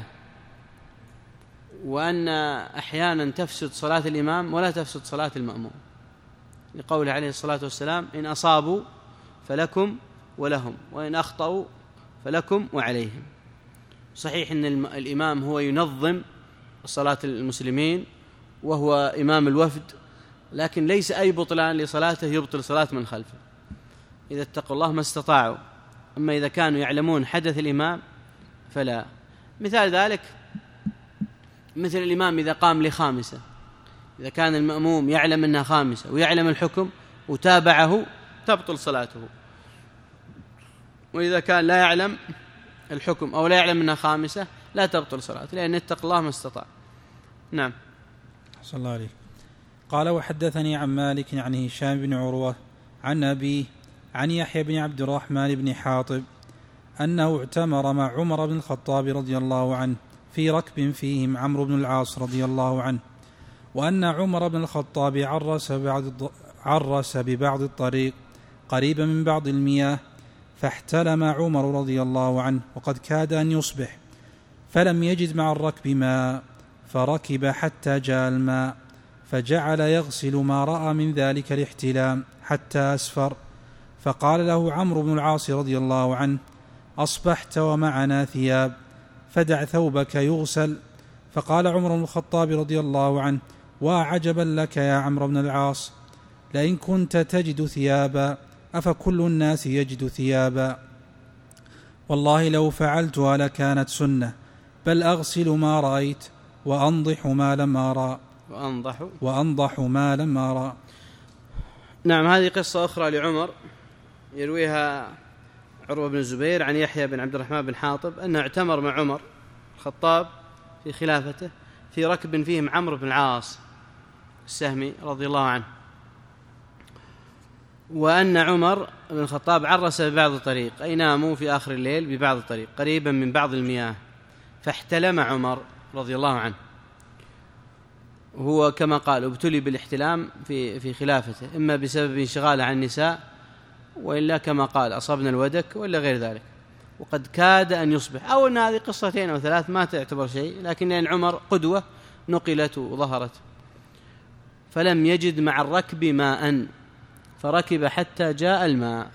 وأن أحيانا تفسد صلاة الإمام ولا تفسد صلاة المأموم، لقوله عليه الصلاة والسلام إن أصابوا فلكم ولهم وإن أخطأوا فلكم وعليهم. صحيح أن الإمام هو ينظم صلاة المسلمين وهو إمام الوفد، لكن ليس أي بطلان لصلاته يبطل صلاة من خلفه إذا اتقوا الله ما استطاعوا. أما إذا كانوا يعلمون حدث الإمام فلا. مثال ذلك مثل الإمام إذا قام لخامسة، إذا كان المأموم يعلم أنها خامسة ويعلم الحكم وتابعه تبطل صلاته، وإذا كان لا يعلم الحكم أو لا يعلم أنها خامسة لا تبطل صلاته، لأن اتق الله ما استطاع. نعم. صلى الله عليه. قال وحدثني عن مالك عن هشام بن عروة عن أبيه عن يحيى بن عبد الرحمن بن حاطب أنه اعتمر مع عمر بن الخطاب رضي الله عنه في ركب فيهم عمرو بن العاص رضي الله عنه، وأن عمر بن الخطاب عرس, بعض عرس ببعض الطريق قريبا من بعض المياه، فاحتلم عمر رضي الله عنه وقد كاد أن يصبح، فلم يجد مع الركب ماء، فركب حتى جاء الماء، فجعل يغسل ما رأى من ذلك الاحتلام حتى أسفر، فقال له عمرو بن العاص رضي الله عنه أصبحت ومعنا ثياب فدع ثوبك يغسل. فقال عمر بن الخطاب رضي الله عنه وعجبا لك يا عمرو بن العاص، لئن كنت تجد ثيابا أفكل الناس يجد ثيابا؟ والله لو فعلتها لكانت سنة، بل أغسل ما رأيت وأنضح ما لم أرى وأنضح, وأنضح ما لم أرى. نعم. هذه قصة أخرى لعمر يرويها عروة بن الزبير عن يحيى بن عبد الرحمن بن حاطب أنه اعتمر مع عمر الخطاب في خلافته في ركب فيهم عمرو بن العاص السهمي رضي الله عنه، وأن عمر بن الخطاب عرس ببعض الطريق، أي ناموا في آخر الليل ببعض الطريق قريبا من بعض المياه، فاحتلم عمر رضي الله عنه. هو كما قال ابتلي بالاحتلام في في خلافته، إما بسبب انشغاله عن النساء وإلا كما قال أصابنا الودك وإلا غير ذلك، وقد كاد أن يصبح، أو أن هذه قصتين أو ثلاث ما تعتبر شيء، لكن لأن عمر قدوة نقلت وظهرت. فلم يجد مع الركب ماء فركب حتى جاء الماء،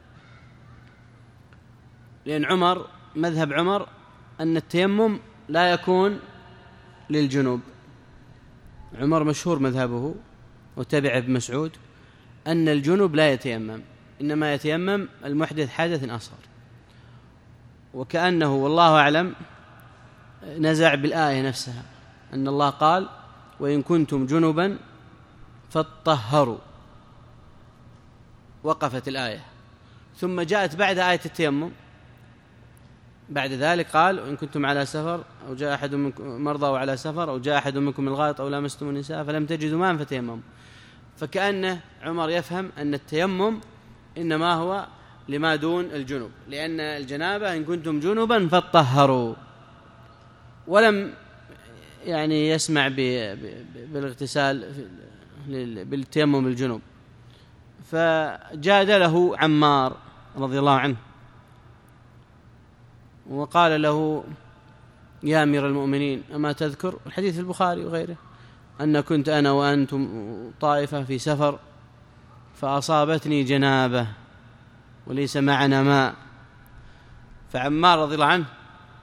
لأن عمر مذهب عمر أن التيمم لا يكون للجنوب. عمر مشهور مذهبه وتبع ابن مسعود أن الجنوب لا يتيمم، إنما يتيمم المحدث حدث أصغر، وكأنه والله أعلم نزع بالآية نفسها أن الله قال وإن كنتم جنبا فاطهروا، وقفت الآية، ثم جاءت بعد آية التيمم بعد ذلك قال وإن كنتم على سفر أو جاء أحد منكم مرضى وعلى سفر أو جاء أحد منكم من الغائط أو لامستم النساء فلم تجدوا ماء فتيمموا. فكأنه عمر يفهم أن التيمم إنما هو لما دون الجنوب، لأن الجنابة إن كنتم جنبا فاطهروا، ولم يعني يسمع بالاغتسال بالتيمم الجنوب. فجادله عمار رضي الله عنه وقال له يا أمير المؤمنين أما تذكر الحديث في البخاري وغيره أن كنت أنا وأنتم طائفة في سفر فأصابتني جنابة وليس معنا ماء. فعمار رضي الله عنه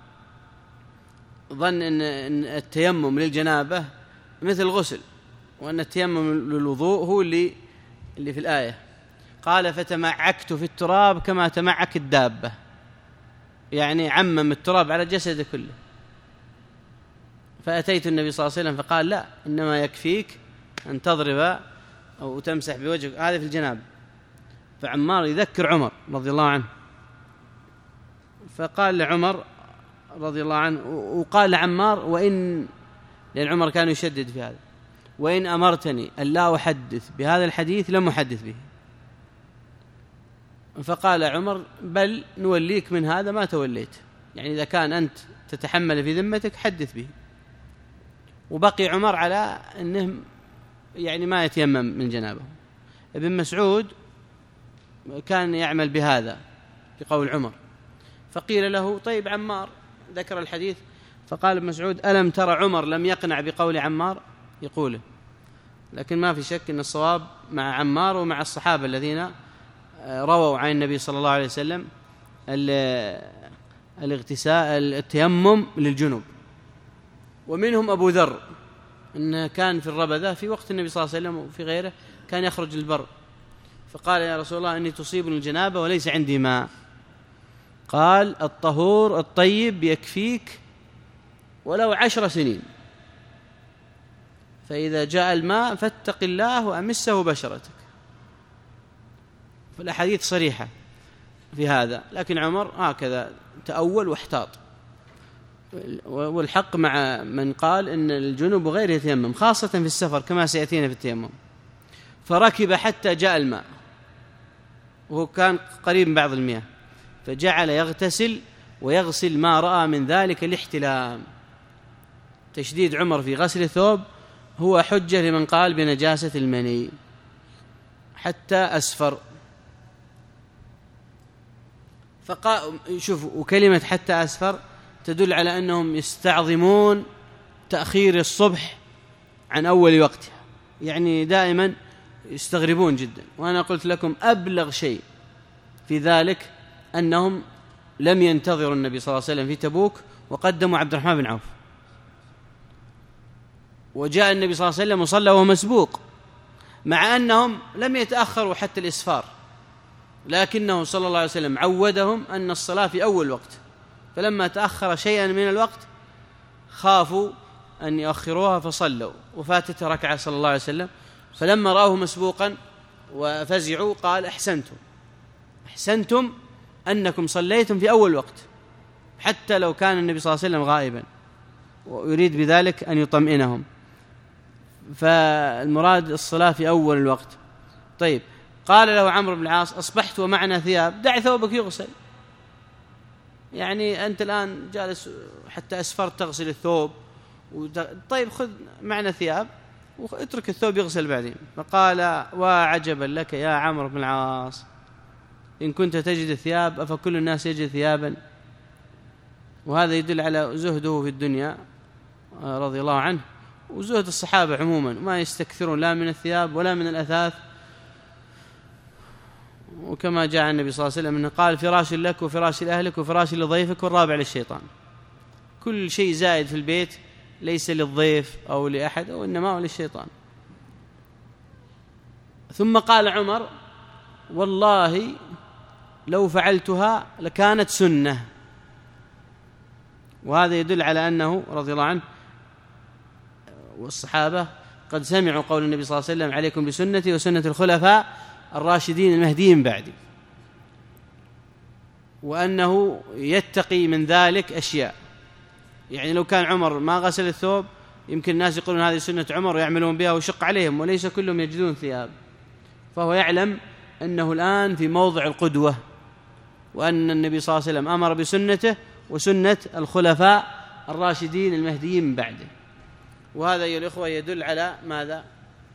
ظن أن التيمم للجنابة مثل الغسل، وأن التيمم للوضوء هو اللي اللي في الآية. قال فتمعكت في التراب كما تمعك الدابة، يعني عمم التراب على جسده كله. فأتيت النبي صلى الله عليه وسلم فقال لا، إنما يكفيك أن تضرب أو تمسح بوجهك، هذا في الجناب. فعمار يذكر عمر رضي الله عنه، فقال لعمر رضي الله عنه، وقال لعمار وإن، لأن عمر كان يشدد في هذا، وإن أمرتني أن لا أحدث بهذا الحديث لم أحدث به. فقال عمر بل نوليك من هذا ما توليت، يعني إذا كان أنت تتحمل في ذمتك حدث به. وبقي عمر على أنه يعني ما يتيمم من جنابه. ابن مسعود كان يعمل بهذا بقول عمر، فقيل له طيب عمار ذكر الحديث، فقال ابن مسعود ألم ترى عمر لم يقنع بقول عمار يقوله. لكن ما في شك أن الصواب مع عمار ومع الصحابة الذين رووا عن النبي صلى الله عليه وسلم الاغتسال التيمم للجنوب. ومنهم أبو ذر أنه كان في الربذة في وقت النبي صلى الله عليه وسلم وفي غيره كان يخرج للبر، فقال يا رسول الله إني تصيبني الجنابة وليس عندي ماء. قال الطهور الطيب يكفيك ولو عشر سنين، فإذا جاء الماء فاتق الله وأمسه بشرتك. فالأحاديث صريحة في هذا، لكن عمر هكذا تأول واحتاط. والحق مع من قال إن الجنوب غير يتيمم خاصة في السفر كما سيأتينا في التيمم. فركب حتى جاء الماء وهو كان قريب من بعض المياه، فجعل يغتسل ويغسل ما رأى من ذلك الاحتلام. تشديد عمر في غسل الثوب هو حجة لمن قال بنجاسة المني حتى أسفر. فقال شوف، وكلمة حتى أسفر تدل على أنهم يستعظمون تأخير الصبح عن أول وقتها، يعني دائما يستغربون جدا. وأنا قلت لكم أبلغ شيء في ذلك أنهم لم ينتظروا النبي صلى الله عليه وسلم في تبوك وقدموا عبد الرحمن بن عوف، وجاء النبي صلى الله عليه وسلم وصلى وهو مسبوق، مع أنهم لم يتأخروا حتى الإسفار، لكنه صلى الله عليه وسلم عودهم أن الصلاة في أول وقت، فلما تأخر شيئا من الوقت خافوا أن يؤخروها فصلوا وفاتت ركعة صلى الله عليه وسلم. فلما رأوه مسبوقا وفزعوا قال أحسنتم أحسنتم أنكم صليتم في أول وقت، حتى لو كان النبي صلى الله عليه وسلم غائبا، ويريد بذلك أن يطمئنهم. فالمراد الصلاة في أول الوقت. طيب، قال له عمرو بن العاص أصبحت ومعنا ثياب، دع ثوبك يغسل، يعني أنت الآن جالس حتى أسفرت تغسل الثوب، طيب خذ معنا ثياب واترك الثوب يغسل بعدين. فقال وعجبا لك يا عمرو بن العاص، إن كنت تجد الثياب أفكل الناس يجد ثيابا؟ وهذا يدل على زهده في الدنيا رضي الله عنه، وزهد الصحابة عموما، ما يستكثرون لا من الثياب ولا من الأثاث. وكما جاء النبي صلى الله عليه وسلم أنه قال فراش لك وفراش لأهلك وفراش لضيفك والرابع للشيطان. كل شيء زائد في البيت ليس للضيف أو لأحد، أو إنما هو للشيطان. ثم قال عمر والله لو فعلتها لكانت سنة. وهذا يدل على أنه رضي الله عنه والصحابة قد سمعوا قول النبي صلى الله عليه وسلم عليكم بسنتي وسنة الخلفاء الراشدين المهديين بعدي، وأنه يتقي من ذلك أشياء. يعني لو كان عمر ما غسل الثوب يمكن الناس يقولون هذه سنة عمر ويعملون بها ويشق عليهم، وليس كلهم يجدون ثياب. فهو يعلم أنه الآن في موضع القدوة، وأن النبي صلى الله عليه وسلم أمر بسنته وسنة الخلفاء الراشدين المهديين من بعده. وهذا يا الإخوة يدل على ماذا؟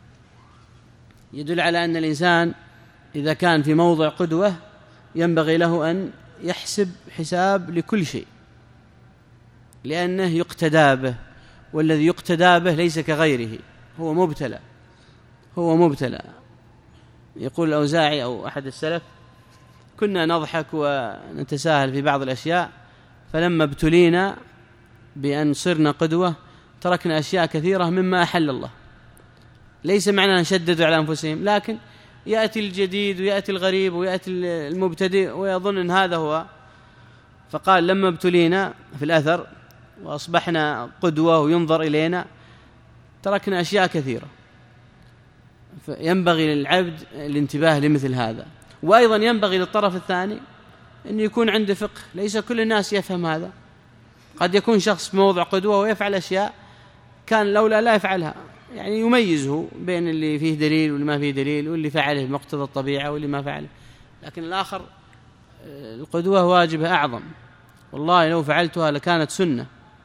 يدل على أن الإنسان إذا كان في موضع قدوة ينبغي له أن يحسب حساب لكل شيء، لأنه يقتدى به، والذي يقتدى به ليس كغيره، هو مبتلى هو مبتلى يقول الأوزاعي أو أحد السلف كنا نضحك ونتساهل في بعض الأشياء، فلما ابتلينا بأن صرنا قدوة تركنا أشياء كثيرة مما أحل الله. ليس معنى نشدد على أنفسهم، لكن يأتي الجديد ويأتي الغريب ويأتي المبتدئ ويظن أن هذا هو. فقال لما ابتلينا في الأثر وأصبحنا قدوة وينظر إلينا تركنا أشياء كثيرة، فينبغي للعبد الانتباه لمثل هذا. وأيضا ينبغي للطرف الثاني أن يكون عنده فقه، ليس كل الناس يفهم هذا. قد يكون شخص موضع قدوة ويفعل أشياء كان لولا لا يفعلها، يعني يميزه بين اللي فيه دليل واللي ما فيه دليل، واللي فعله بمقتضى الطبيعة واللي ما فعله. لكن الآخر القدوة واجبة أعظم، والله لو فعلتها لكانت سنة.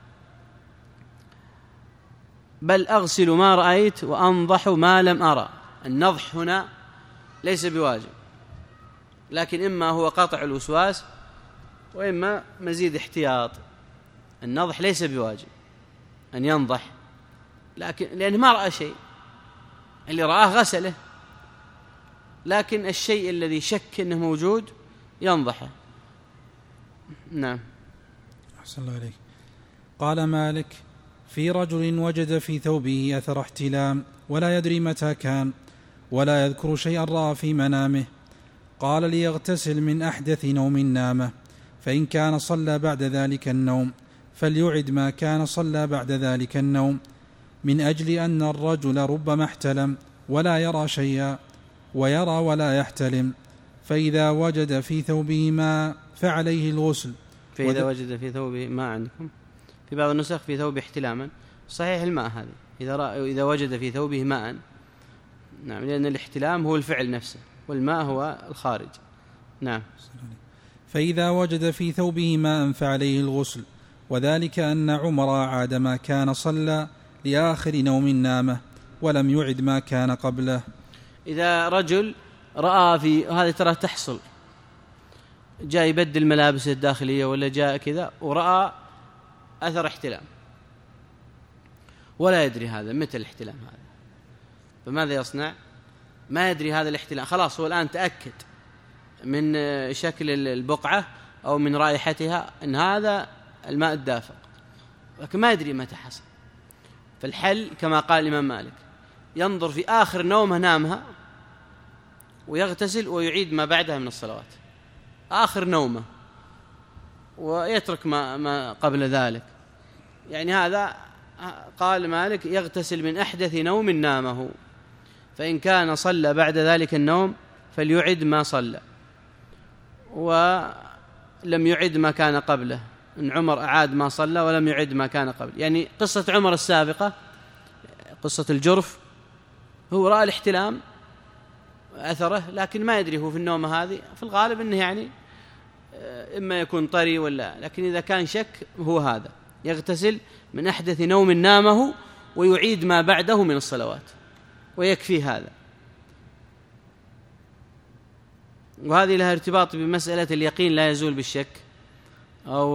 بل أغسل ما رأيت وأنضح ما لم أرى. النضح هنا ليس بواجب، لكن إما هو قطع الوسواس وإما مزيد احتياط. النضح ليس بواجب أن ينضح، لكن لأنه ما رأى شيء، اللي رآه غسله، لكن الشيء الذي شك أنه موجود ينضحه. نعم. أحسن الله عليك. قال مالك: في رجل وجد في ثوبه أثر احتلام ولا يدري متى كان ولا يذكر شيئا رأى في منامه، قال: ليغتسل من أحدث نوم نامه، فإن كان صلى بعد ذلك النوم فليعد ما كان صلى بعد ذلك النوم، من أجل أن الرجل ربما احتلم ولا يرى شيئا ويرى ولا يحتلم، فإذا وجد في ثوبه ماء فعليه الغسل. فإذا وجد في ثوبه ماء، عندكم في بعض النسخ في ثوبه احتلاما، صحيح الماء هذه إذا, رأى إذا وجد في ثوبه ماء. نعم، لأن الاحتلام هو الفعل نفسه والماء هو الخارج. نعم. فإذا وجد في ثوبه ماء فعليه الغسل، وذلك أن عمر عاد ما كان صلى لآخر نوم نامه ولم يعد ما كان قبله. إذا رجل رأى في هذه ترى تحصل، جاء يبدل ملابس الداخلية ولا جاء كذا ورأى أثر احتلام ولا يدري هذا متى الاحتلام هذا، فماذا يصنع؟ ما يدري هذا الاحتلام، خلاص هو الآن تأكد من شكل البقعة أو من رائحتها أن هذا الماء الدافق، لكن ما يدري متى حصل. فالحل كما قال الإمام مالك: ينظر في آخر نومه نامها ويغتسل ويعيد ما بعدها من الصلوات، آخر نومه، ويترك ما, ما قبل ذلك. يعني هذا قال مالك: يغتسل من أحدث نوم نامه، فإن كان صلى بعد ذلك النوم فليعد ما صلى ولم يعد ما كان قبله. إن عمر أعاد ما صلى ولم يعد ما كان قبل، يعني قصة عمر السابقة قصة الجرف، هو رأى الاحتلام أثره لكن ما يدري هو في النوم هذه، في الغالب أنه يعني إما يكون طري ولا، لكن إذا كان شك هو هذا، يغتسل من أحدث نوم نامه ويعيد ما بعده من الصلوات ويكفي هذا. وهذه لها ارتباط بمسألة اليقين لا يزول بالشك، أو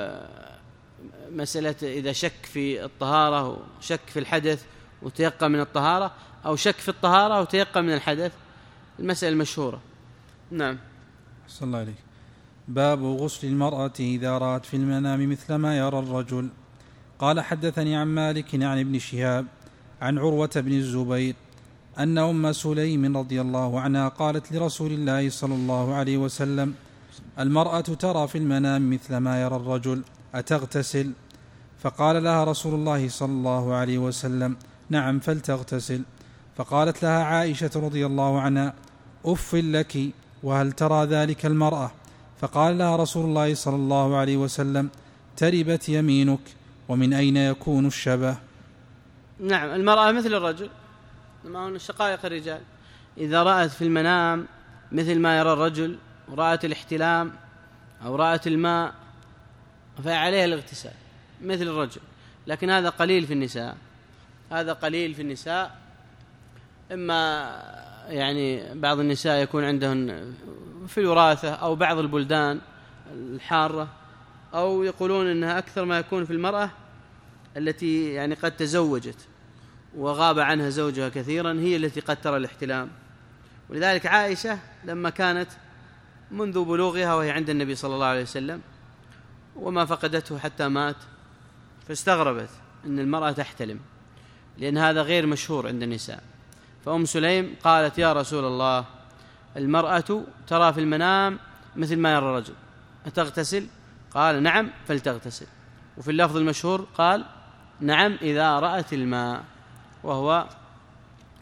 مسألة إذا شك في الطهارة وشك في الحدث وتيقن من الطهارة، أو شك في الطهارة وتيقن من الحدث، المسألة المشهورة. نعم. صلى الله عليه. باب غسل المرأة إذا رأت في المنام مثل ما يرى الرجل. قال: حدثني عن مالك عن ابن شهاب عن عروة بن الزبير أن أم سليم رضي الله عنها قالت لرسول الله صلى الله عليه وسلم: المرأة ترى في المنام مثل ما يرى الرجل، أتغتسل؟ فقال لها رسول الله صلى الله عليه وسلم: نعم، فلتغتسل. فقالت لها عائشة رضي الله عنها: أف لك، وهل ترى ذلك المرأة؟ فقال لها رسول الله صلى الله عليه وسلم: تربت يمينك، ومن أين يكون الشبه؟ نعم، المرأة مثل الرجل، ما هو شقائق الرجال، إذا رأت في المنام مثل ما يرى الرجل ورأت الاحتلام أو رأت الماء فعليها الاغتسال مثل الرجل. لكن هذا قليل في النساء، هذا قليل في النساء، إما يعني بعض النساء يكون عندهن في الوراثة أو بعض البلدان الحارة، أو يقولون إنها أكثر ما يكون في المرأة التي يعني قد تزوجت وغاب عنها زوجها كثيرا، هي التي قد ترى الاحتلام. ولذلك عائشة لما كانت منذ بلوغها وهي عند النبي صلى الله عليه وسلم وما فقدته حتى مات، فاستغربت أن المرأة تحتلم، لأن هذا غير مشهور عند النساء. فأم سليم قالت: يا رسول الله، المرأة ترى في المنام مثل ما يرى الرجل، أتغتسل؟ قال: نعم، فلتغتسل. وفي اللفظ المشهور قال: نعم إذا رأت الماء، وهو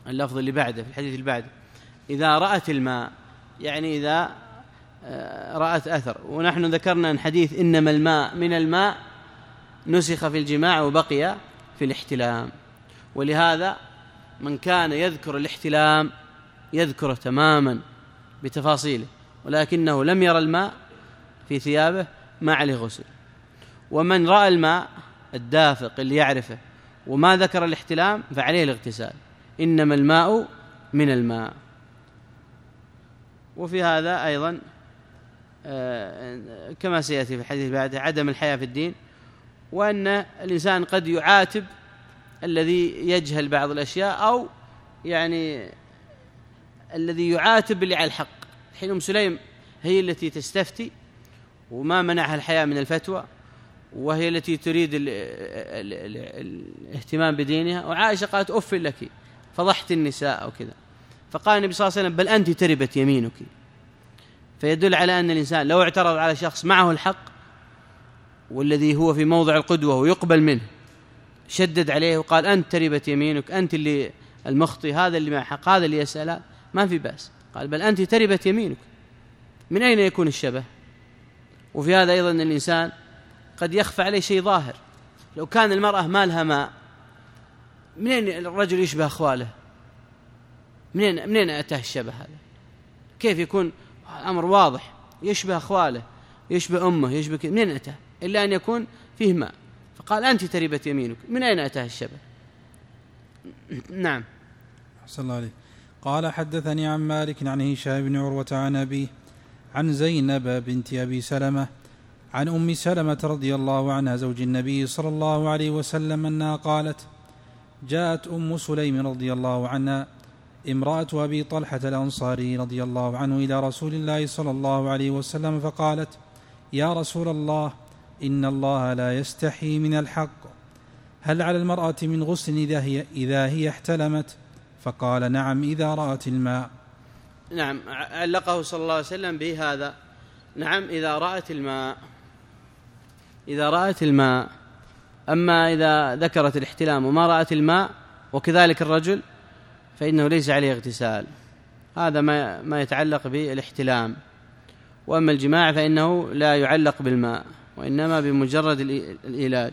اللفظ اللي بعده في الحديث اللي بعده إذا رأت الماء، يعني إذا رأت أثر. ونحن ذكرنا أن حديث إنما الماء من الماء نسخ في الجماع وبقي في الاحتلام، ولهذا من كان يذكر الاحتلام يذكره تماما بتفاصيله، ولكنه لم يرى الماء في ثيابه ما عليه غسل. ومن رأى الماء الدافق اللي يعرفه وما ذكر الاحتلام فعليه الاغتسال، إنما الماء من الماء. وفي هذا أيضا كما سيأتي في الحديث بعده عدم الحياء في الدين، وأن الإنسان قد يعاتب الذي يجهل بعض الأشياء، أو يعني الذي يعاتب اللي على الحق. حين أم سليم هي التي تستفتي وما منعها الحياء من الفتوى، وهي التي تريد ال ال ال الاهتمام بدينها، وعائشة قالت أف لك فضحت النساء أو كذا، فقال النبي صلى الله عليه وسلم بل أنت تربت يمينك. فيدل على أن الإنسان لو اعترض على شخص معه الحق والذي هو في موضع القدوة ويقبل منه، شدد عليه وقال أنت تربت يمينك، أنت اللي المخطئ، هذا اللي مع حق، هذا اللي يسأل، ما في بأس. قال بل أنت تربت يمينك. من أين يكون الشبه؟ وفي هذا أيضا الإنسان قد يخفى عليه شيء ظاهر. لو كان المرأة ما لها ماء، منين الرجل يشبه أخواله؟ منين منين أتاه الشبه هذا؟ كيف يكون الأمر واضح، يشبه أخواله، يشبه أمه، يشبه كذا، منين أتاه؟ إلا أن يكون فيه ماء. فقال أنت تربت يمينك، من أين أتاه الشبه؟ نعم. أحسن الله عليك. قال حدثني عن مالك عن هشام بن عروة عن أبيه عن زينب بنت أبي سلمة عن أم سلمة رضي الله عنها زوج النبي صلى الله عليه وسلم أنها قالت جاءت أم سليم رضي الله عنها امرأة أبي طلحة الأنصاري رضي الله عنه إلى رسول الله صلى الله عليه وسلم فقالت يا رسول الله إن الله لا يستحي من الحق، هل على المرأة من غسل إذا هي, إذا هي احتلمت؟ فقال نعم إذا رأت الماء. نعم، علقه صلى الله عليه وسلم بهذا، نعم إذا رأت الماء، إذا رأت الماء. أما إذا ذكرت الاحتلام وما رأت الماء وكذلك الرجل فإنه ليس عليه اغتسال، هذا ما ما يتعلق بالاحتلام. وأما الجماع فإنه لا يعلق بالماء وإنما بمجرد الإيلاج.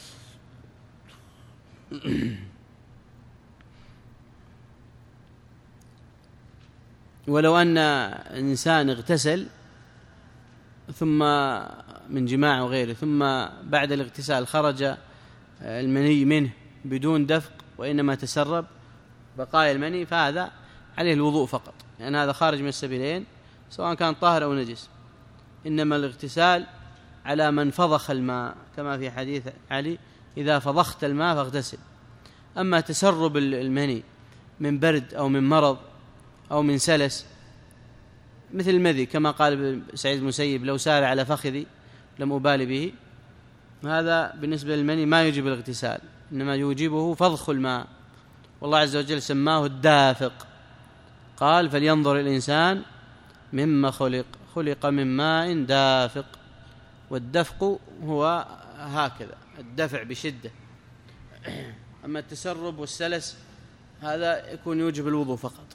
ولو أن إنسان اغتسل ثم من جماع وغيره ثم بعد الاغتسال خرج المني منه بدون دفق وإنما تسرب بقايا المني، فهذا عليه الوضوء فقط، لأن يعني هذا خارج من السبيلين سواء كان طاهر أو نجس. إنما الاغتسال على من فضخ الماء كما في حديث علي إذا فضخت الماء فاغتسل. أما تسرب المني من برد أو من مرض أو من سلس مثل المذي كما قال سعيد المسيب لو سار على فخذي لم أبالي به، هذا بالنسبة للمني ما يوجب الاغتسال، إنما يوجبه فضخ الماء. والله عز وجل سماه الدافق، قال فلينظر الإنسان مما خلق، خلق من ماء دافق. والدفق هو هكذا الدفع بشدة. أما التسرب والسلس هذا يكون يوجب الوضوء فقط.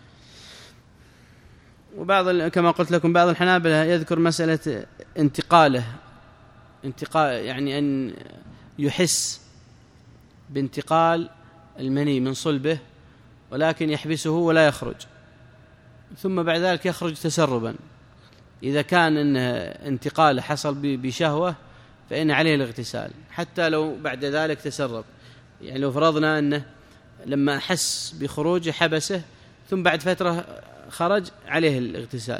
وبعض كما قلت لكم بعض الحنابلة يذكر مسألة انتقاله، انتقال يعني أن يحس بانتقال المني من صلبه ولكن يحبسه ولا يخرج، ثم بعد ذلك يخرج تسربا. إذا كان إن انتقاله حصل بشهوة فإن عليه الاغتسال حتى لو بعد ذلك تسرب. يعني لو فرضنا أنه لما أحس بخروجه حبسه ثم بعد فترة خرج عليه الاغتسال.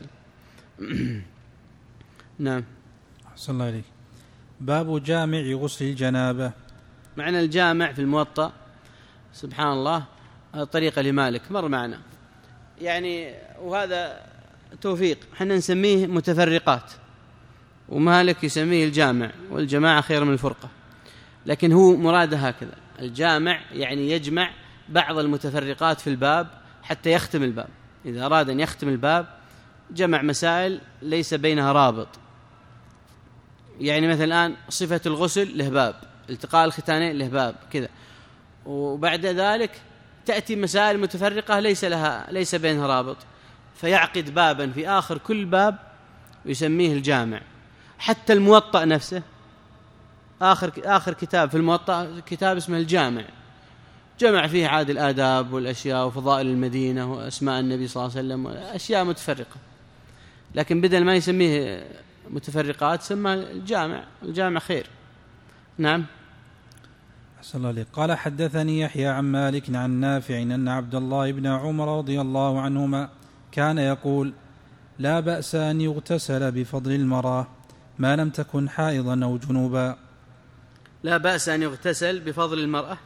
نعم. أحسن الله عليك. باب جامع غسل الجنابة. معنى الجامع في الموطأ سبحان الله طريقة لمالك مر معنا يعني، وهذا توفيق، حنا نسميه متفرقات ومالك يسميه الجامع، والجماعة خير من الفرقة، لكن هو مراده هكذا. الجامع يعني يجمع بعض المتفرقات في الباب حتى يختم الباب. إذا أراد أن يختم الباب جمع مسائل ليس بينها رابط. يعني مثلا الآن صفة الغسل له باب، التقاء الختانين له باب كذا، وبعد ذلك تأتي مسائل متفرقة ليس لها ليس بينها رابط، فيعقد بابا في آخر كل باب ويسميه الجامع. حتى الموطأ نفسه آخر آخر كتاب في الموطأ كتاب اسمه الجامع، جمع فيه عاد الآداب والأشياء وفضائل المدينة وأسماء النبي صلى الله عليه وسلم وأشياء متفرقة، لكن بدل ما يسميه متفرقات سمى الجامع. الجامع خير. نعم. أحسن الله عليك. قال حدثني يحيى عن مالك عن نافع أن عبد الله بن عمر رضي الله عنهما كان يقول: لا بأس أن يغتسل بفضل المرأة ما لم تكن حائضا أو جنوبا. لا بأس أن يغتسل بفضل المرأة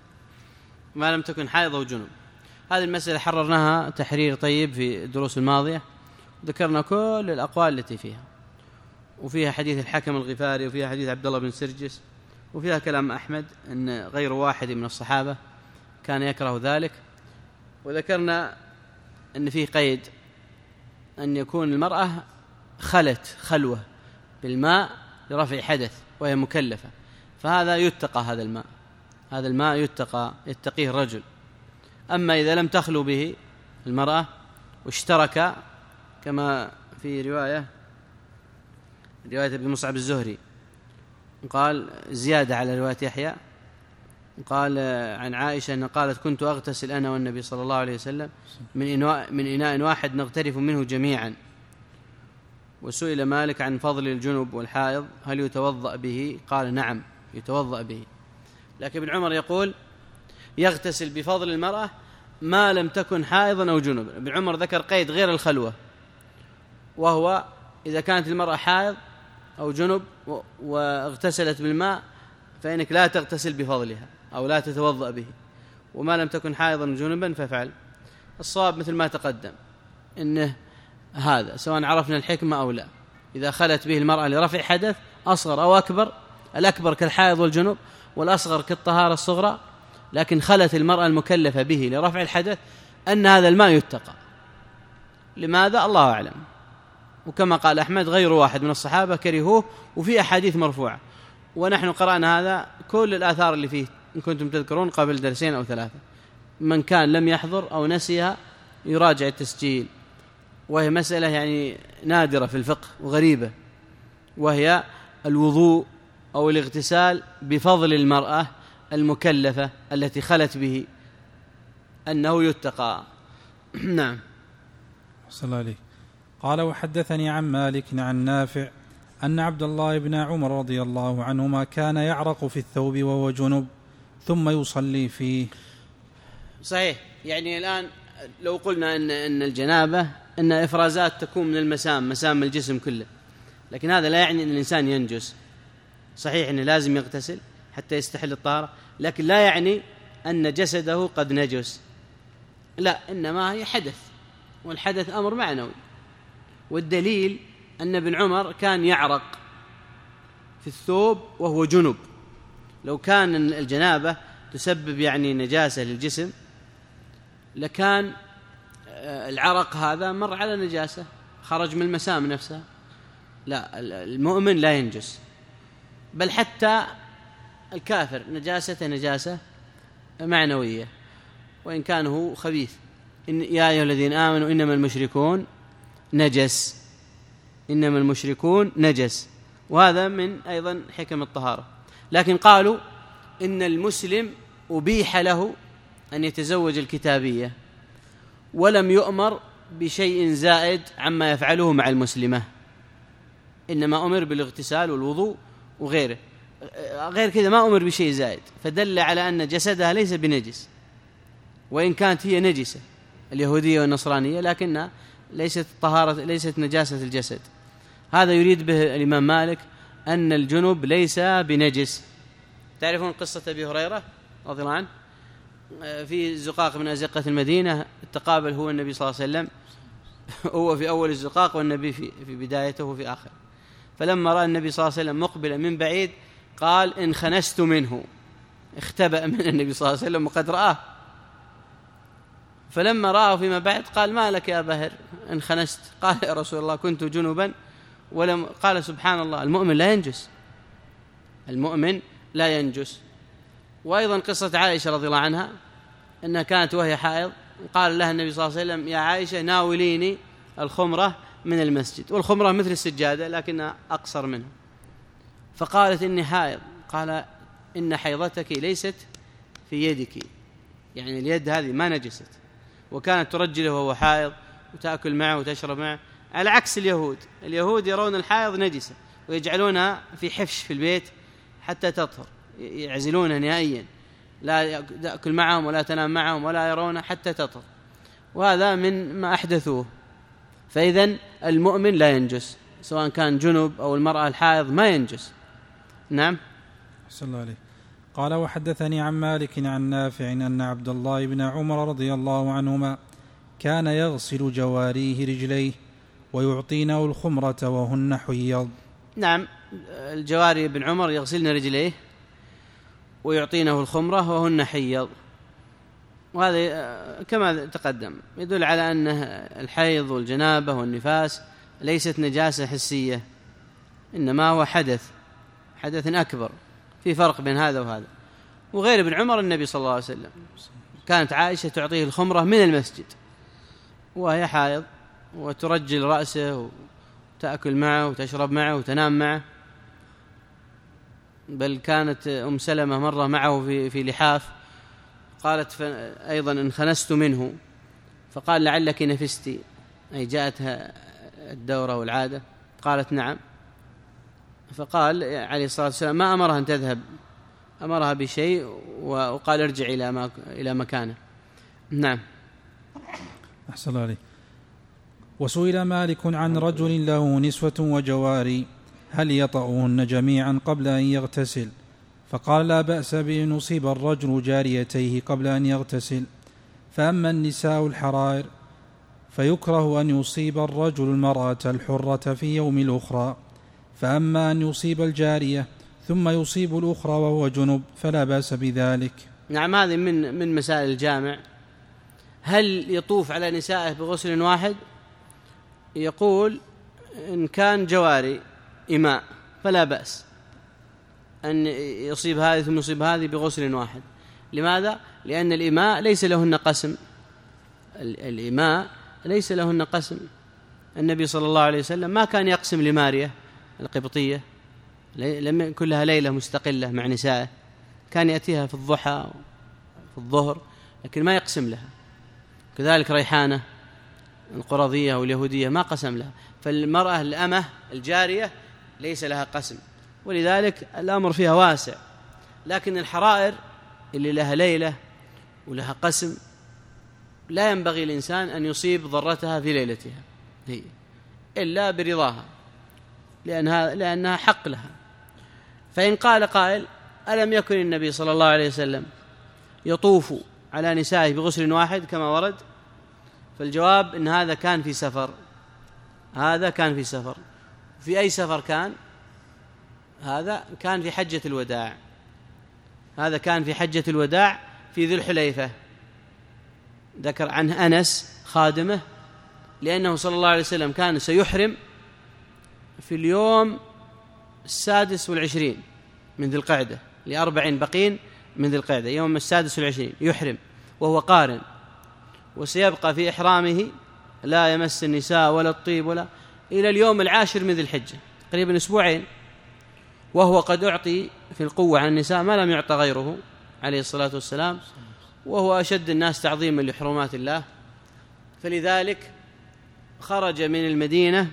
ما لم تكن حائض أو جنوب. هذه المسألة حررناها تحرير طيب في الدروس الماضية، ذكرنا كل الأقوال التي فيها، وفيها حديث الحكم الغفاري، وفيها حديث عبد الله بن سرجس، وفيها كلام أحمد أن غير واحد من الصحابة كان يكره ذلك. وذكرنا أن فيه قيد أن يكون المرأة خلت خلوة بالماء لرفع حدث وهي مكلفة، فهذا يتقى، هذا الماء هذا الماء يتقى يتقيه الرجل. أما إذا لم تخلو به المرأة واشترك كما في رواية رواية ابن مصعب الزهري قال زيادة على رواية يحيى، قال عن عائشة أن قالت: كنت أغتسل أنا والنبي صلى الله عليه وسلم من إناء, من إناء واحد نغترف منه جميعا. وسئل مالك عن فضل الجنب والحائض هل يتوضأ به؟ قال: نعم يتوضأ به. لكن ابن عمر يقول يغتسل بفضل المرأة ما لم تكن حائضا أو جنب. ابن عمر ذكر قيد غير الخلوة، وهو إذا كانت المرأة حائض أو جنب واغتسلت بالماء فإنك لا تغتسل بفضلها أو لا تتوضأ به، وما لم تكن حائضا جنبا فافعل. الصواب مثل ما تقدم إنه هذا سواء عرفنا الحكمة أو لا، إذا خلت به المرأة لرفع حدث أصغر أو أكبر، الأكبر كالحائض والجنوب والأصغر كالطهارة الصغرى، لكن خلت المرأة المكلفة به لرفع الحدث أن هذا الماء يتقى. لماذا؟ الله أعلم. وكما قال أحمد غير واحد من الصحابة كرهوه، وفي أحاديث مرفوعة، ونحن قرأنا هذا كل الآثار اللي فيه إن كنتم تذكرون قبل درسين أو ثلاثة. من كان لم يحضر أو نسيها يراجع التسجيل، وهي مسألة يعني نادرة في الفقه وغريبة، وهي الوضوء أو الاغتسال بفضل المرأة المكلفة التي خلت به أنه يتقى. نعم. صلى الله عليه. قال: وحدثني عن مالك عن نافع أن عبد الله بن عمر رضي الله عنهما كان يعرق في الثوب وهو جنب ثم يصلي فيه. صحيح. يعني الآن لو قلنا أن, أن الجنابة أن إفرازات تكون من المسام مسام الجسم كله، لكن هذا لا يعني أن الإنسان ينجس. صحيح أنه لازم يغتسل حتى يستحل الطهارة، لكن لا يعني أن جسده قد نجس، لا، إنما هي حدث، والحدث أمر معنوي. والدليل أن ابن عمر كان يعرق في الثوب وهو جنب. لو كان الجنابة تسبب يعني نجاسة للجسم لكان العرق هذا مر على نجاسة خرج من المسام نفسها. لا، المؤمن لا ينجس، بل حتى الكافر نجاسة نجاسة معنوية وإن كانه خبيث. إن يا أيها الذين آمنوا إنما المشركون نجس، إنما المشركون نجس، وهذا من أيضا حكم الطهارة. لكن قالوا إن المسلم أبيح له أن يتزوج الكتابية ولم يؤمر بشيء زائد عما يفعله مع المسلمة، إنما أمر بالاغتسال والوضوء وغيره، غير كذا ما أمر بشيء زائد، فدل على أن جسدها ليس بنجس، وإن كانت هي نجسة اليهودية والنصرانية لكنها ليست طهارة، ليست نجاسة الجسد. هذا يريد به الإمام مالك أن الجنب ليس بنجس. تعرفون قصة أبي هريرة رضي الله عنه في زقاق من أزقة المدينة، التقابل هو النبي صلى الله عليه وسلم، هو في أول الزقاق والنبي في في بدايته وفي آخر. فلما رأى النبي صلى الله عليه وسلم مقبلا من بعيد قال: إن خنست منه، اختبأ من النبي صلى الله عليه وسلم وقد رآه. فلما رآه فيما بعد قال: ما لك يا بهر إن خنست؟ قال: يا رسول الله كنت جنبا ولم. قال: سبحان الله، المؤمن لا ينجس، المؤمن لا ينجس. وأيضا قصة عائشة رضي الله عنها أنها كانت وهي حائض، قال لها النبي صلى الله عليه وسلم: يا عائشة ناوليني الخمرة من المسجد، والخمرة مثل السجادة لكنها أقصر منها. فقالت: إني حائض. قال: إن حيضتك ليست في يدك، يعني اليد هذه ما نجست، وكانت ترجله وهو حائض وتأكل معه وتشرب معه، على عكس اليهود. اليهود يرون الحائض نجسة ويجعلونها في حفش في البيت حتى تطهر، يعزلونها نهائيا، لا تأكل معهم ولا تنام معهم ولا يرونها حتى تطهر، وهذا من ما أحدثوه. فإذن المؤمن لا ينجس، سواء كان جنب أو المرأة الحائض ما ينجس. نعم. صلى الله عليه. قال: وحدثني عن مالك عن نافع أن عبد الله بن عمر رضي الله عنهما كان يغسل جواريه رجليه ويعطينه الخمرة وهن حيض. نعم، الجواري بن عمر يغسلن رجليه ويعطينه الخمرة وهن حيض، وهذا كما تقدم يدل على أن الحيض والجنابة والنفاس ليست نجاسة حسية، إنما هو حدث حدث أكبر، في فرق بين هذا وهذا. وغير ابن عمر النبي صلى الله عليه وسلم كانت عائشة تعطيه الخمرة من المسجد وهي حائض، وترجل رأسه وتأكل معه وتشرب معه وتنام معه، بل كانت أم سلمة مرة معه في, في لحاف، قالت أيضا: إن خنست منه، فقال: لعلك نفستي، أي جاءتها الدورة والعادة، قالت: نعم. فقال عليه الصلاة والسلام: ما أمرها أن تذهب، أمرها بشيء وقال: ارجع إلى ما إلى مكانه. نعم. أحسن الله عليه. وسئل مالك عن رجل له نسوة وجواري هل يطأهن جميعا قبل أن يغتسل؟ فقال: لا بأس بأن يصيب الرجل جاريتيه قبل أن يغتسل. فأما النساء الحرائر فيكره أن يصيب الرجل المرأة الحرة في يوم الأخرى، فأما أن يصيب الجارية ثم يصيب الأخرى وهو جنب فلا بأس بذلك. نعم، هذه من من مسائل الجامع. هل يطوف على نسائه بغسل واحد؟ يقول: إن كان جواري إماء فلا بأس أن يصيب هذه ثم يصيب هذه بغسل واحد. لماذا؟ لأن الإماء ليس لهن قسم، الإماء ليس لهن قسم. النبي صلى الله عليه وسلم ما كان يقسم لمارية القبطية، لم يكن لها ليلة مستقلة مع نسائه، كان يأتيها في الضحى في الظهر لكن ما يقسم لها. كذلك ريحانة القرظية واليهودية ما قسم لها. فالمرأة الأمة الجارية ليس لها قسم، ولذلك الأمر فيها واسع. لكن الحرائر اللي لها ليلة ولها قسم لا ينبغي الإنسان أن يصيب ضرتها في ليلتها هي إلا برضاها، لأنها, لأنها حق لها. فإن قال قائل: ألم يكن النبي صلى الله عليه وسلم يطوف على نسائه بغسل واحد كما ورد؟ فالجواب إن هذا كان في سفر، هذا كان في سفر. في أي سفر كان؟ هذا كان في حجة الوداع، هذا كان في حجة الوداع في ذي الحليفة. ذكر عنه أنس خادمه لأنه صلى الله عليه وسلم كان سيحرم في اليوم السادس والعشرين من ذي القعدة، لأربع بقين من ذي القعدة، يوم السادس والعشرين يحرم وهو قارن، وسيبقى في إحرامه لا يمس النساء ولا الطيب ولا إلى اليوم العاشر من ذي الحجة، قريبا أسبوعين، وهو قد أعطي في القوة عن النساء ما لم يعطى غيره عليه الصلاة والسلام، وهو أشد الناس تعظيما لحرمات الله. فلذلك خرج من المدينة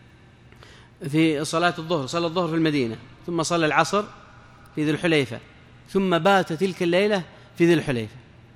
في صلاة الظهر، صلى الظهر في المدينة، ثم صلى العصر في ذي الحليفة، ثم بات تلك الليلة في ذي الحليفة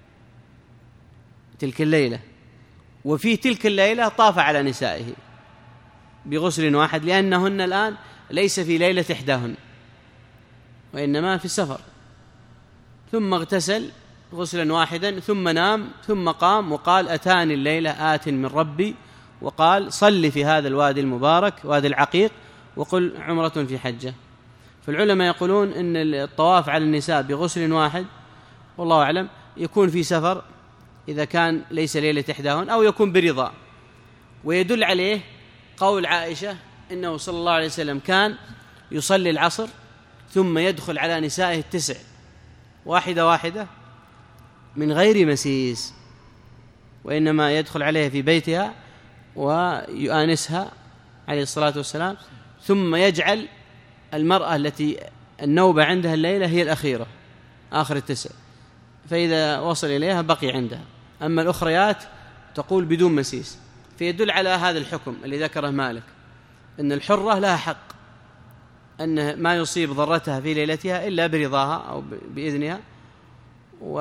تلك الليلة، وفي تلك الليلة طاف على نسائه بغسل واحد، لأنهن الآن ليس في ليلة إحداهن وإنما في السفر. ثم اغتسل غسلا واحدا ثم نام، ثم قام وقال: أتاني الليلة آت من ربي، وقال: صل في هذا الوادي المبارك وادي العقيق وقل عمرة في حجة. فالعلماء يقولون إن الطواف على النساء بغسل واحد والله أعلم يكون في سفر إذا كان ليس ليلة إحداهن، أو يكون برضا. ويدل عليه قول عائشة إنه صلى الله عليه وسلم كان يصلي العصر ثم يدخل على نسائه التسع واحدة واحدة، من غير مسيس، وإنما يدخل عليها في بيتها ويؤانسها عليه الصلاة والسلام، ثم يجعل المرأة التي النوبة عندها الليلة هي الأخيرة آخر التسع، فإذا وصل إليها بقي عندها. أما الأخريات تقول بدون مسيس، فيدل على هذا الحكم اللي ذكره مالك، أن الحرة لها حق أن ما يصيب ضرتها في ليلتها إلا برضاها أو بإذنها، و...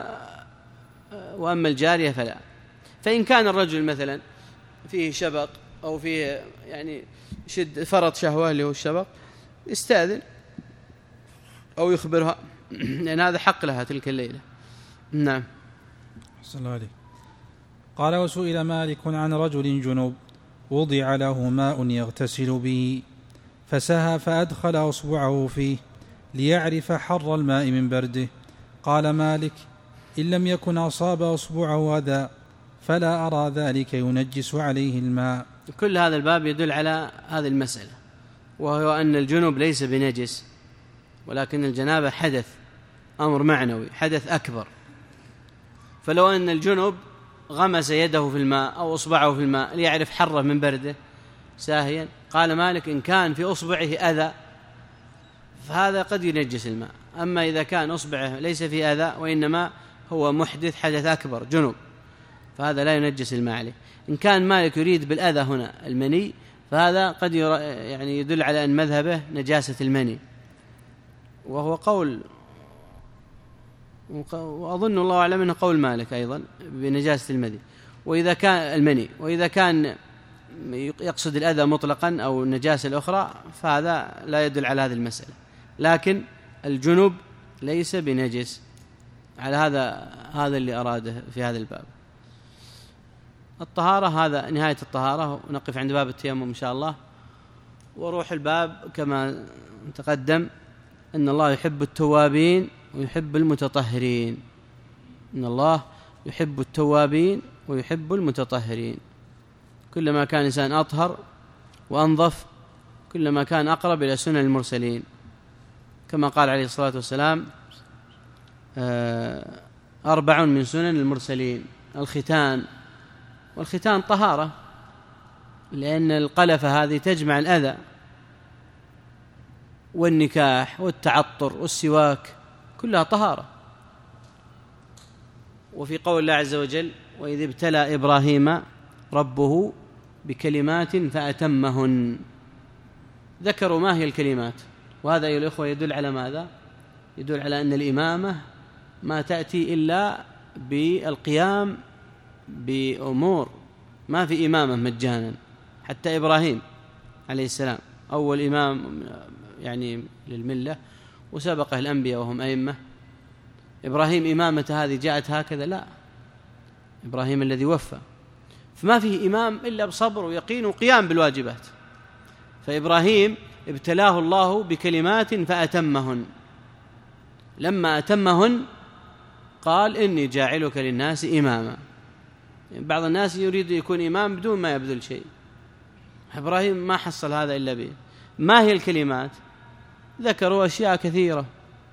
وأما الجارية فلا. فإن كان الرجل مثلا فيه شبق أو فيه يعني شد فرط شهوة اللي هو الشبق، يستأذن أو يخبرها، لأن هذا حق لها تلك الليلة. نعم. أحسن الله عليك. قال: وسئل مالك عن رجل جنوب وضع له ماء يغتسل به فسهى فأدخل أصبعه فيه ليعرف حر الماء من برده. قال مالك: إن لم يكن أصاب أصبعه أذى فلا أرى ذلك ينجس عليه الماء. كل هذا الباب يدل على هذه المسألة، وهو أن الجنوب ليس بنجس، ولكن الجنابة حدث، أمر معنوي، حدث أكبر. فلو أن الجنوب غمس يده في الماء أو أصبعه في الماء ليعرف حره من برده ساهيا، قال مالك: إن كان في أصبعه أذى فهذا قد ينجس الماء. أما إذا كان أصبعه ليس في أذى وإنما هو محدث حدث أكبر جنوب، فهذا لا ينجس الماء عليه. إن كان مالك يريد بالأذى هنا المني، فهذا قد يعني يدل على أن مذهبه نجاسة المني، وهو قول، وأظن الله أعلم أنه قول مالك أيضا بنجاسة المني. وإذا كان المني وإذا كان يقصد الأذى مطلقا أو النجاسة الأخرى فهذا لا يدل على هذه المسألة. لكن الجنوب ليس بنجس، على هذا هذا اللي أراده في هذا الباب. الطهارة هذا نهاية الطهارة، ونقف عند باب التيمم إن شاء الله، وروح الباب كما تقدم أن الله يحب التوابين ويحب المتطهرين. إن الله يحب التوابين ويحب المتطهرين. كلما كان إنسان أطهر وأنظف كلما كان أقرب إلى سنن المرسلين، كما قال عليه الصلاة والسلام: أربع من سنن المرسلين: الختان، والختان طهارة، لأن القلفة هذه تجمع الأذى، والنكاح والتعطر والسواك كلها طهارة. وفي قول الله عز وجل: وإذ ابتلى إبراهيم ربه بكلمات فأتمهن. ذكروا ما هي الكلمات، وهذا أيها الأخوة يدل على ماذا؟ يدل على أن الإمامة ما تأتي إلا بالقيام بأمور، ما في إمامة مجانا. حتى إبراهيم عليه السلام أول إمام يعني للملة، وسبقه الأنبياء وهم أئمة. إبراهيم إمامة هذه جاءت هكذا؟ لا، إبراهيم الذي وفى، فما فيه إمام إلا بصبر ويقين وقيام بالواجبات. فإبراهيم ابتلاه الله بكلمات فأتمهن، لما أتمهن قال: إني جاعلك للناس إماما. بعض الناس يريد يكون إمام بدون ما يبذل شيء. إبراهيم ما حصل هذا إلا به. ما هي الكلمات؟ ذكروا أشياء كثيرة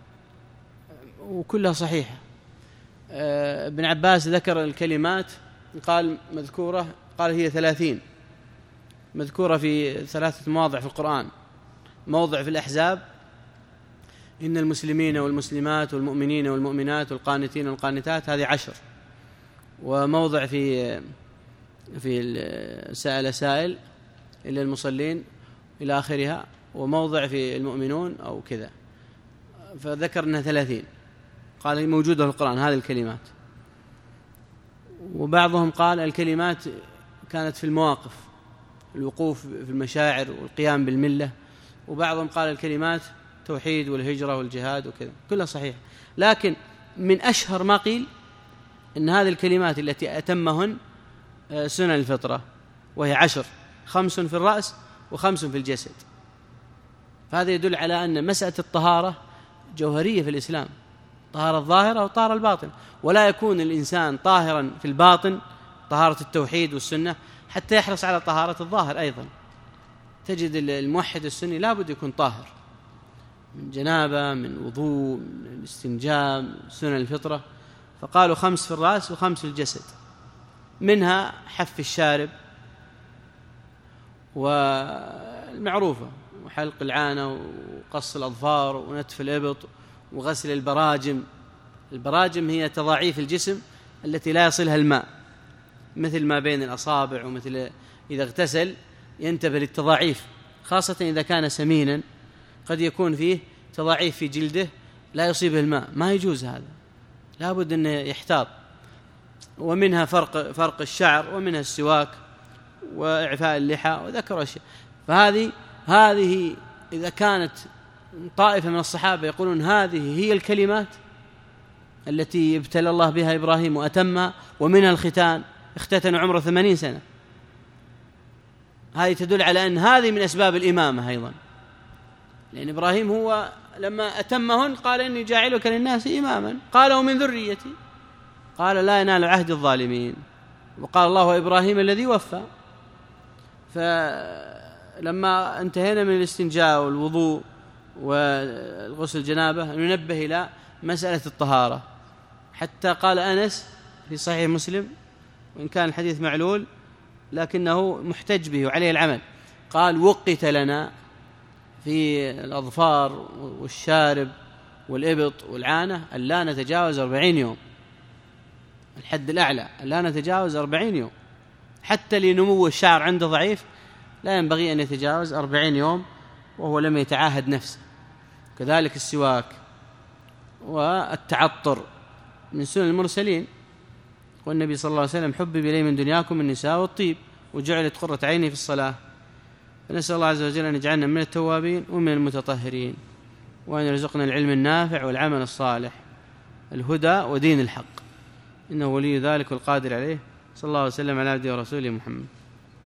وكلها صحيحة. ابن عباس ذكر الكلمات، قال مذكورة، قال هي ثلاثين، مذكورة في ثلاثة مواضع في القرآن. موضع في الأحزاب: إن المسلمين والمسلمات والمؤمنين والمؤمنات والقانتين والقانتات، هذه عشر. وموضع في في سأل سائل إلا المصلين إلى آخرها. وموضع في المؤمنون أو كذا، فذكر أنها ثلاثين، قال موجودة في القرآن هذه الكلمات. وبعضهم قال الكلمات كانت في المواقف، الوقوف في المشاعر والقيام بالملة. وبعضهم قال الكلمات توحيد والهجرة والجهاد وكذا، كلها صحيح. لكن من أشهر ما قيل أن هذه الكلمات التي أتمهن سنن الفطرة، وهي عشر: خمس في الرأس وخمس في الجسد. فهذا يدل على أن مسألة الطهارة جوهرية في الإسلام، طهارة الظاهرة وطهارة الباطن. ولا يكون الإنسان طاهرا في الباطن، طهارة التوحيد والسنة، حتى يحرص على طهارة الظاهر أيضا. تجد الموحد السني لا بد يكون طاهر من جنابة، من وضوء، من استنجاء، سنن الفطرة. فقالوا خمس في الرأس وخمس في الجسد، منها حف الشارب والمعروفة وحلق العانة وقص الأظفار ونتف الإبط وغسل البراجم. البراجم هي تضاعيف الجسم التي لا يصلها الماء، مثل ما بين الأصابع، ومثل إذا اغتسل ينتبه للتضاعيف، خاصة إذا كان سمينا قد يكون فيه تضاعيف في جلده لا يصيبه الماء، ما يجوز هذا، لا بد أن يحتاط. ومنها فرق, فرق الشعر، ومنها السواك وإعفاء اللحى، وذكر أشياء. فهذه هذه إذا كانت طائفة من الصحابة يقولون هذه هي الكلمات التي ابتلى الله بها إبراهيم وأتمها، ومنها الختان، اختتن عمره ثمانين سنة، هذه تدل على أن هذه من أسباب الإمامة أيضا، لأن إبراهيم هو لما أتمهن قال إني جاعلك للناس إماما، قال ومن ذريتي، قال لا ينال عهد الظالمين، وقال الله إبراهيم الذي وفى. فلما انتهينا من الاستنجاء والوضوء والغسل الجنابة ننبه إلى مسألة الطهارة، حتى قال أنس في صحيح مسلم، وإن كان الحديث معلول لكنه محتج به وعليه العمل، قال وقت لنا في الأظفار والشارب والإبط والعانة أن لا نتجاوز أربعين يوم، الحد الأعلى أن لا نتجاوز أربعين يوم، حتى لنمو الشعر عنده ضعيف لا ينبغي أن يتجاوز أربعين يوم وهو لم يتعاهد نفسه. كذلك السواك والتعطر من سنن المرسلين، والنبي صلى الله عليه وسلم حبب إلي من دنياكم النساء والطيب وجعلت قرة عيني في الصلاة. فنسأل الله عز وجل أن يجعلنا من التوابين ومن المتطهرين، وأن يرزقنا العلم النافع والعمل الصالح، الهدى ودين الحق، إنه ولي ذلك والقادر عليه. صلى الله وسلم على عبده ورسوله محمد.